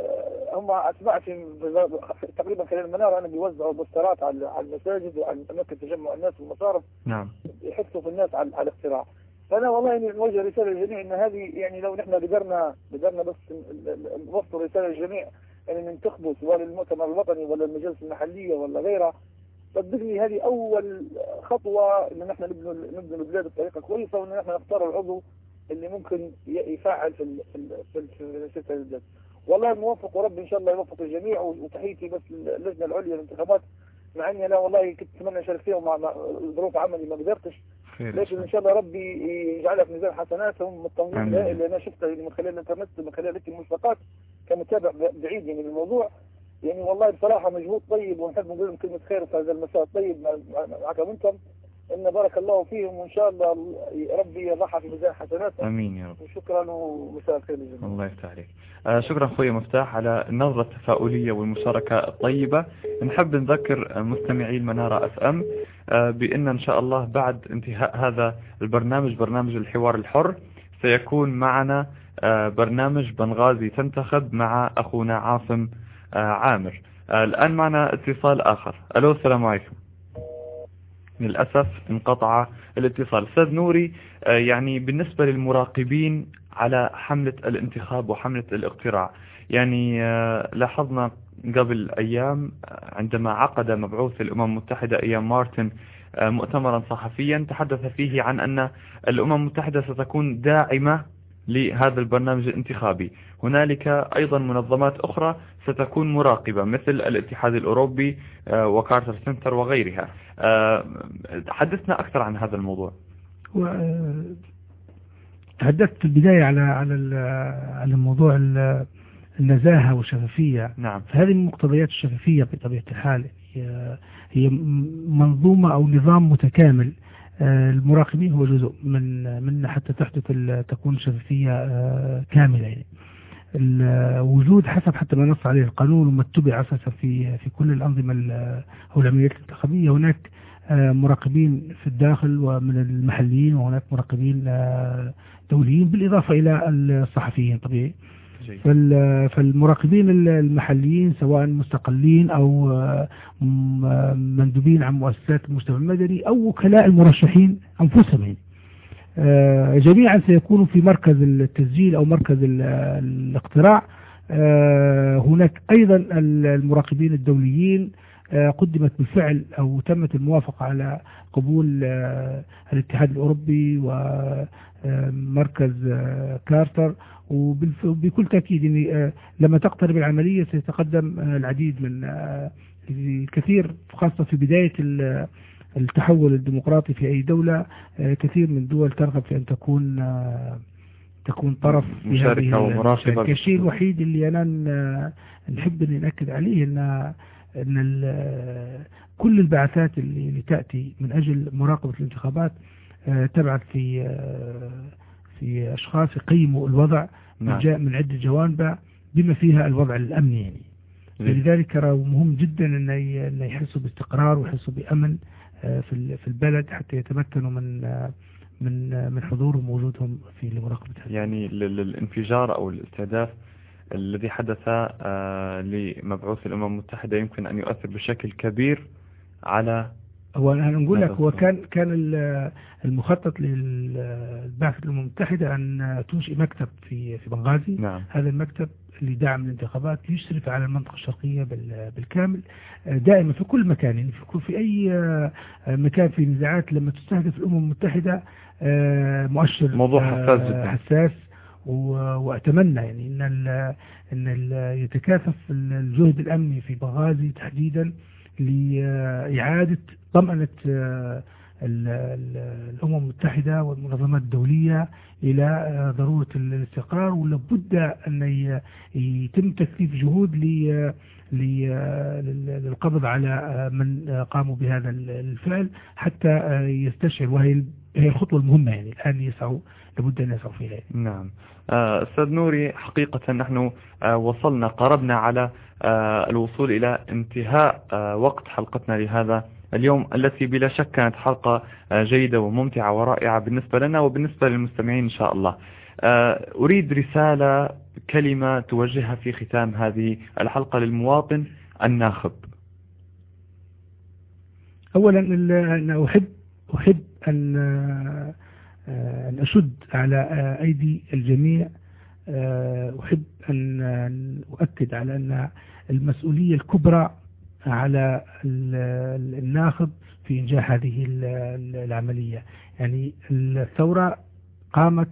هم أتباعتي تقريبا خلال المنارة أنا بيوزعوا بوسترات على على المساجد وعلى أماكن تجمع الناس والمصارف.
نعم.
يحثوا في الناس على على الاقتراع. فأنا والله يعني نوجه رسالة للجميع إن هذه يعني لو نحن قدرنا قدرنا بس نوصل رسالة للجميع يعني ننتخبوا سواء للمؤتمر الوطني ولا المجالس المحلية ولا غيرها. صدقني هذه أول خطوة إن نحن نبني نبني البلاد بطريقة كويسة وإن نحن نختار العضو اللي ممكن يفعل في في في في البلاد. والله موفق ورب إن شاء الله يوفق الجميع. وتحيتي بس اللجنة العليا للانتخابات، مع إني أنا والله كنت أتمنى أشارك فيها ومع ظروف عملي ما قدرتش، لكن إن شاء الله ربي يجعلها في ميزان حسناتهم. التنظيم اللي أنا شفته من خلال الإنترنت من خلال الملصقات كمتابع بعيد يعني للموضوع يعني والله بصراحة مجهود طيب، ونحب نقول لهم كلمة خير في هذا المساء الطيب معكم أنتم، إن بارك الله فيهم وإن شاء الله ربي يضعها في ميزان حسناتهم.
آمين يا رب.
وشكرا ومساء الخير للجميع.
الله يفتح عليك. آه شكرا أخوي مفتاح على النظرة التفاؤلية والمشاركة الطيبة. نحب نذكر مستمعي المنارة اف ام آه بأن إن شاء الله بعد انتهاء هذا البرنامج برنامج الحوار الحر سيكون معنا آه برنامج بنغازي تنتخب مع أخونا عاصم آه عامر. آه الآن معنا اتصال آخر. ألو السلام عليكم. للأسف انقطع الاتصال. أستاذ نوري، يعني بالنسبة للمراقبين على حملة الانتخاب وحملة الاقتراع، يعني لاحظنا قبل أيام عندما عقد مبعوث الأمم المتحدة إيان مارتن مؤتمرا صحفيا تحدث فيه عن أن الأمم المتحدة ستكون داعمة لهذا البرنامج الانتخابي. هنالك أيضا منظمات أخرى ستكون مراقبة مثل الاتحاد الأوروبي وكارتر سنتر وغيرها. حدثنا أكثر عن هذا الموضوع.
تحدثت في البداية على على على موضوع النزاهة والشفافية.
نعم.
فهذه من مقتضيات الشفافية بطبيعة الحال. هي هي منظومة أو نظام متكامل المراقبين هو جزء من من حتى تحدث تكون شفافية كاملة. يعني الوجود حسب حتى ما نص عليه القانون وما اتبع أساسا في في كل الأنظمة أو العمليات الانتخابية، هناك مراقبين في الداخل ومن المحليين، وهناك مراقبين دوليين بالإضافة إلى الصحفيين طبيعي. فالمراقبين المحليين سواء مستقلين أو مندوبين عن مؤسسات المجتمع المدني أو وكلاء المرشحين أنفسهم، جميعا سيكونوا في مركز التسجيل أو مركز الاقتراع. هناك أيضا المراقبين الدوليين قدمت بالفعل أو تمت الموافقة على قبول الاتحاد الأوروبي ومركز كارتر، وبكل تأكيد يعني لما تقترب العملية سيتقدم العديد من الكثير، خاصة في بداية التحول الديمقراطي في أي دولة. كثير من الدول ترغب في أن تكون تكون طرف
مشاركة ومراقبة.
الشيء الوحيد اللي أنا نحب أن نأكد عليه أن أن كل البعثات اللي, اللي تأتي من أجل مراقبة الانتخابات تبعث في في أشخاص يقيموا الوضع من, من عدة جوانب بما فيها الوضع الأمني. يعني لذلك مهم جدا أن يحسوا باستقرار ويحسوا بأمن في في البلد حتى يتمكنوا من من من حضورهم ووجودهم في لمراقبة.
يعني الانفجار أو الاستهداف الذي حدث لمبعوث الأمم المتحدة يمكن أن يؤثر بشكل كبير على
هو أنا نقول لك هو كان كان المخطط للبعثة الأمم المتحدة أن تنشئ مكتب في في بنغازي.
نعم.
هذا المكتب لدعم الانتخابات يشرف على المنطقة الشرقية بالكامل دائما في كل مكان، يعني في في أي مكان في نزاعات لما تستهدف الأمم المتحدة مؤشر
موضوع حساس جدا.
حساس وأتمنى يعني إن ال إن ال يتكاثف الجهد الأمني في بنغازي تحديدا لإعادة طمأنة الأمم المتحدة والمنظمات الدولية إلى ضرورة الاستقرار، ولابد أن يتم تكثيف جهود للقبض على من قاموا بهذا الفعل حتى يستشعر، وهي هي الخطوة المهمة يعني الآن يسعوا لابد أن يسعوا فيها.
نعم. أستاذ نوري، حقيقة نحن وصلنا قربنا على الوصول إلى انتهاء وقت حلقتنا لهذا اليوم، التي بلا شك كانت حلقة جيدة وممتعة ورائعة بالنسبة لنا وبالنسبة للمستمعين إن شاء الله. أريد رسالة كلمة توجهها في ختام هذه الحلقة للمواطن الناخب.
أولا أنا أحب أحب أن أن أشد على أيدي الجميع. أحب أن أؤكد على أن المسؤولية الكبرى على الناخب في إنجاح هذه العملية. يعني الثورة قامت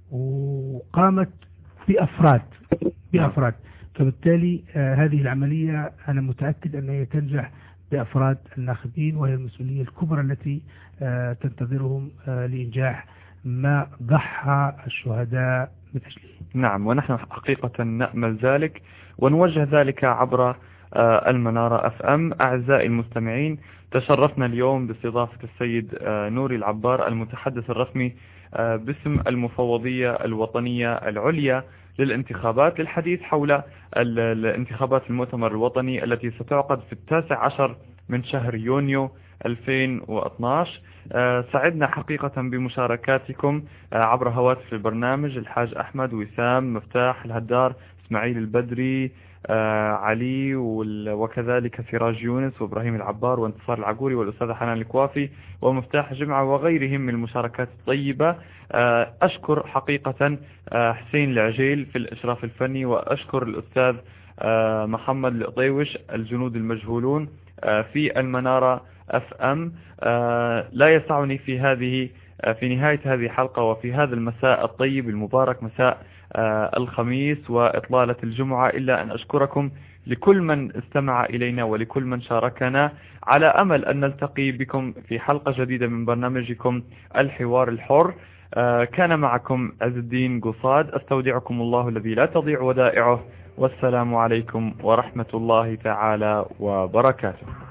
وقامت بأفراد بأفراد فبالتالي هذه العملية أنا متأكد أنها تنجح بأفراد الناخبين، وهي المسؤولية الكبرى التي تنتظرهم لإنجاح ما ضحى الشهداء من أجله.
نعم، ونحن حقيقة نأمل ذلك ونوجه ذلك عبر المنارة أف أم. أعزائي المستمعين، تشرفنا اليوم باستضافة السيد نوري العبار المتحدث الرسمي باسم المفوضية الوطنية العليا للانتخابات للحديث حول الانتخابات المؤتمر الوطني التي ستعقد في التاسع عشر من شهر يونيو ألفين واثناشر. سعدنا حقيقة بمشاركاتكم عبر هواتف البرنامج الحاج أحمد وسام مفتاح الهدار إسماعيل البدري علي وكذلك سراج يونس وإبراهيم العبار وانتصار العقوري والأستاذ حنان الكوافي ومفتاح جمعة وغيرهم من المشاركات الطيبة. أشكر حقيقة حسين العجيل في الإشراف الفني، وأشكر الأستاذ محمد القطيوش الجنود المجهولون في المنارة أف أم. لا يسعني في هذه في نهاية هذه الحلقة وفي هذا المساء الطيب المبارك مساء الخميس وإطلالة الجمعة إلا أن أشكركم لكل من استمع إلينا ولكل من شاركنا، على أمل أن نلتقي بكم في حلقة جديدة من برنامجكم الحوار الحر. كان معكم عز الدين قصاد، أستودعكم الله الذي لا تضيع ودائعه، والسلام عليكم ورحمة الله تعالى وبركاته.